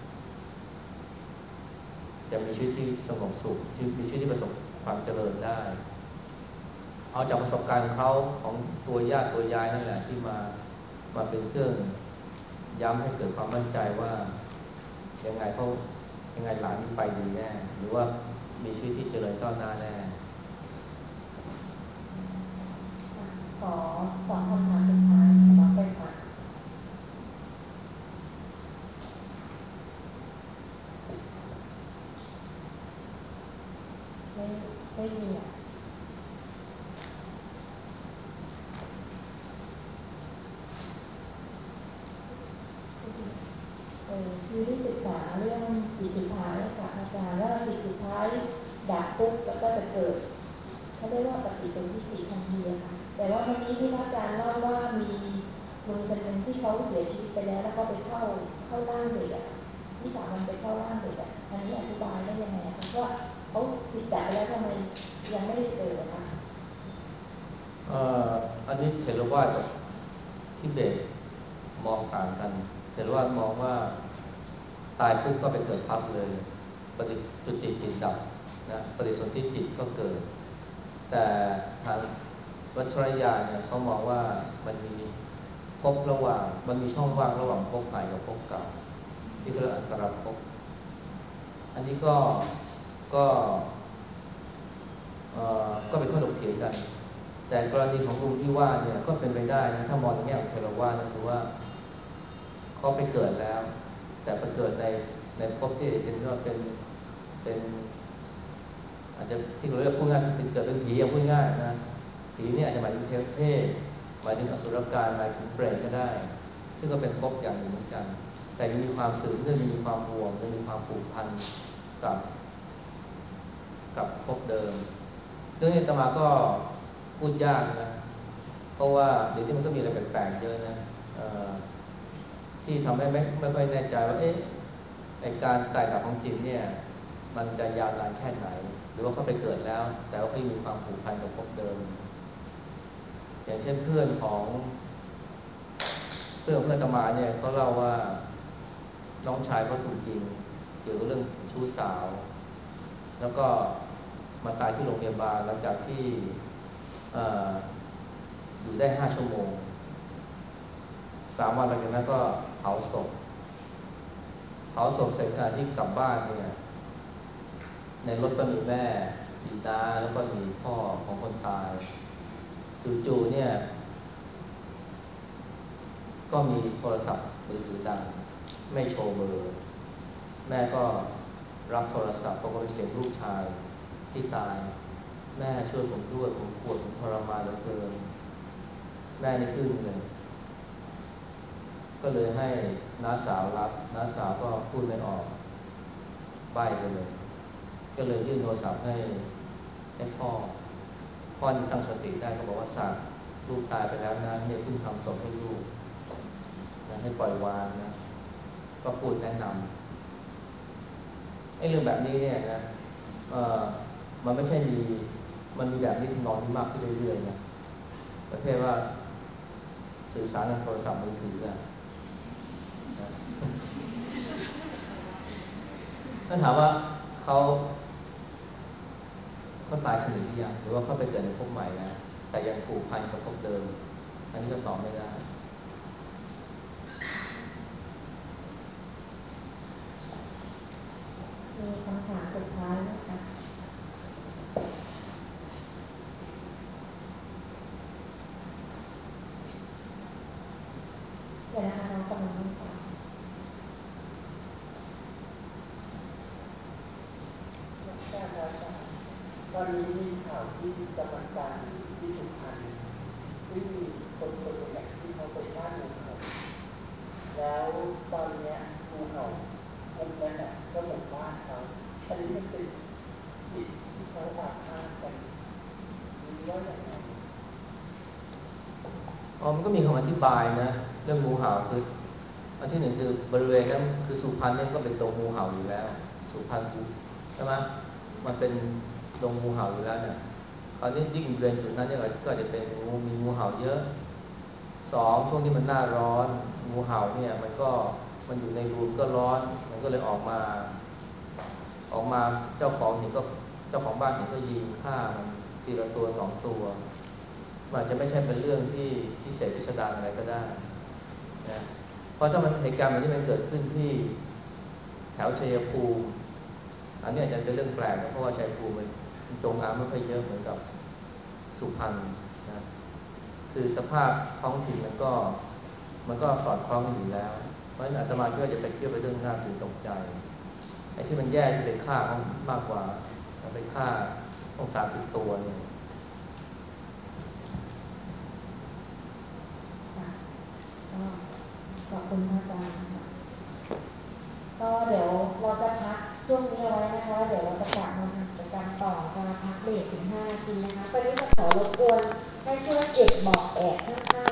S1: จะมีชีวิตที่สงบสุขมีชีวิตที่ประสบความเจริญได้เอาจากประสบการณ์ของเขาของตัวญาติตัวยายนั่นแหละที่มาเป็นเครื่องย้ำให้เกิดความมั่นใจว่ายังไงหลานไปดีแน่หรือว่ามีชีวิตที่เจริญก้าวหน้าแน่
S2: ขอสองคำถามสุดท้ายขอไปค่ะไม่มีอ่ะคือที่ศึกษาเรื่องจิตสุดท้ายค่ะอาจารย์ว่าจิตสุดท้ายดับปุ๊บแล้วก็จะเกิดเขาเรียกว่าปฏิสนธิจิตทันทีค่ะแต่ว่าวันนี้ที่อาจารย์เล่าว่ามีคนคนหนึ่งที่เขาเสียชีวิตไปแล้วแล้วก็ไปเข้าร่างเด็กอ่ะที่สามันไปเข้าร่างเด็กอ่ะอันนี้อธิบายได้ยังไงคะเพราะว่าเขาติดจับไปแล้วทำไมยังไม่ได้เกิดนะคะ
S1: อันนี้เทรวาสกับทิเบตมองต่างกันเทรวาสมองว่าตายปุ๊บก็ไปเกิดปั๊บเลยปฏิจุติจิตดับนะปฏิสนธิจิตก็เกิดแต่ทางวัชรยานเนี่ยเขามองว่ามันมีภพระหว่างมันมีช่องว่างระหว่างภพใหม่กับภพเก่าที่เรียกอันตรภพอันนี้ก็ก็เป็นข้อถกเถียงกันแต่กรณีของลุงที่ว่าเนี่ยก็เป็นไปได้นะถ้ามองในแง่ของเทรวาสนะคือว่าเขาไปเกิดแล้วแต่ไปเกิดในภพที่เป็นว่าเป็นอาจจะที่เราเรียกพูดง่ายเป็นเกิดเป็นผีพูดง่ายนะผีเนี่ยอาจจะหมายถึงเทพหมายถึงอสุรกายหมายถึงเปรตก็ได้ซึ่งก็เป็นภพอย่างหนึ่งเหมือนกันแต่ยังมีความสืบเนื่องยังมีความห่วงยังมีความผูกพันกับภพเดิมเรื่องนี้อาตมาก็พูดยากนะเพราะว่าเดี๋ยวนี้มันก็มีอะไรแปลกๆเยอะนะที่ทำให้ไม่ค่อยแน่ใจว่าไอการตายดับของจิตเนี่ยมันจะยาวนานแค่ไหนหรือว่าเขาไปเกิดแล้วแต่ว่าเขายังมีความผูกพันกับภพเดิมอย่างเช่นเพื่อนของอาตมาเนี่ยเขาเล่าว่าน้องชายเขาถูกยิงเกี่ยวกับเรื่องชู้สาวแล้วก็มาตายที่โรงพยาบาลหลังจากที่อยู่ได้5 ชั่วโมง3 วันหลังจากนั้นก็เผาศพเสร็จขณะที่กลับบ้านเนี่ยในรถก็มีแม่มีน้าแล้วก็มีพ่อของคนตายจู่ๆเนี่ยก็มีโทรศัพท์มือถือดังไม่โชว์เบอร์แม่ก็รับโทรศัพท์ปรากฏเป็นเสียงลูกชายที่ตายแม่ช่วยผมด้วยผมปวดผมทรมานเหลือเกินแม่นี่อึ้งเลยก็เลยให้น้าสาวรับน้าสาวก็พูดไม่ออกใบ้ไปเลยก็เลยยื่นโทรศัพท์ให้พ่อนี่ตั้งสติได้ก็บอกว่าสัตว์ลูกตายไปแล้วนะเนี่ยเพิ่งทำศพให้ลูกนะให้ปล่อยวางนะก็พูดแนะนำเรื่องแบบนี้เนี่ยนะมันไม่ใช่มันมีแบบนี้ทำนองนี้มากขึ้นเรื่อยๆนะประเภทว่าสื่อสารทางโทรศัพท์มือถือนะถ้าถามว่าเขาตายสนิทหรือยังหรือว่าเขาไปเกิดในภพใหม่นะแต่ยังผูกพันกับภพเดิมอันนี้ก็ตอบไม่ได้
S2: มีคำถามสุดท้ายนะคะเดี๋ยวนะคะน้องกำลังให้ค่ะ
S3: ตอนนี้มีข่าวที่กำลังดังที่สุพรรณที่มีคนหนึ่งที่เขาไปฆ่างูเห่าแล้วตอนนี้งูเห่ากลุ่มนั้นก็หมู่บ้านเขาอันนี้มันเป็นจิตที่เขาอาฆาตกันมีว่าอย่างไร
S1: มันก็มีคำอธิบายนะเรื่องงูเห่าคืออันที่หนึ่งคือบริเวณนั้นคือสุพรรณเนี่ยก็เป็นดงงูเห่าอยู่แล้วสุพรรณใช่ไหมมันเป็นดงงูเห่าอยู่แล้วเนี่ยคราวนี้ยิ่งบริเวณจุดนั้นเนี่ยก็จะเป็นมีงูเห่าเยอะ2ช่วงที่มันหน้าร้อนงูเห่าเนี่ยมันอยู่ในรูมก็ร้อนมันก็เลยออกมาเจ้าของบ้านเห็นก็ยิงฆ่ามันทีละตัว2 ตัวมันอาจจะไม่ใช่เป็นเรื่องที่พิเศษพิสดารอะไรก็ได้นะเพราะถ้ามันเหตุการณ์แบบนี้มันเกิดขึ้นที่แถวชัยภูมิอันนี้อาจจะเป็นเรื่องแปลกนะเพราะว่าชัยภูมิมันจงอางไม่ค่อยเยอะเหมือนกับสุพรรณนะคือสภาพท้องถิ่นมันก็สอดคล้องกันอยู่แล้วเพราะฉะนั้นอาตมาคิดว่าจะไปเที่ยวไปเรื่องน่าตื่นตกใจไอ้ที่มันแย่ที่ไปฆ่าเขามากกว่าไปฆ่าต้อง30 ตัวเนี่ย
S2: ขอบคุณอาจารย์ค่ะก็เดี๋ยวเราจะพักช่วงนี้เอาไว้นะคะเดี๋ยวเราจะกลับมาทำกิจกรรมต่อจะพักเบรกถึง5 นาทีนะคะตอนนี้จะขอรบกวนให้ช่วยเก็บเบาะแอกข้างๆ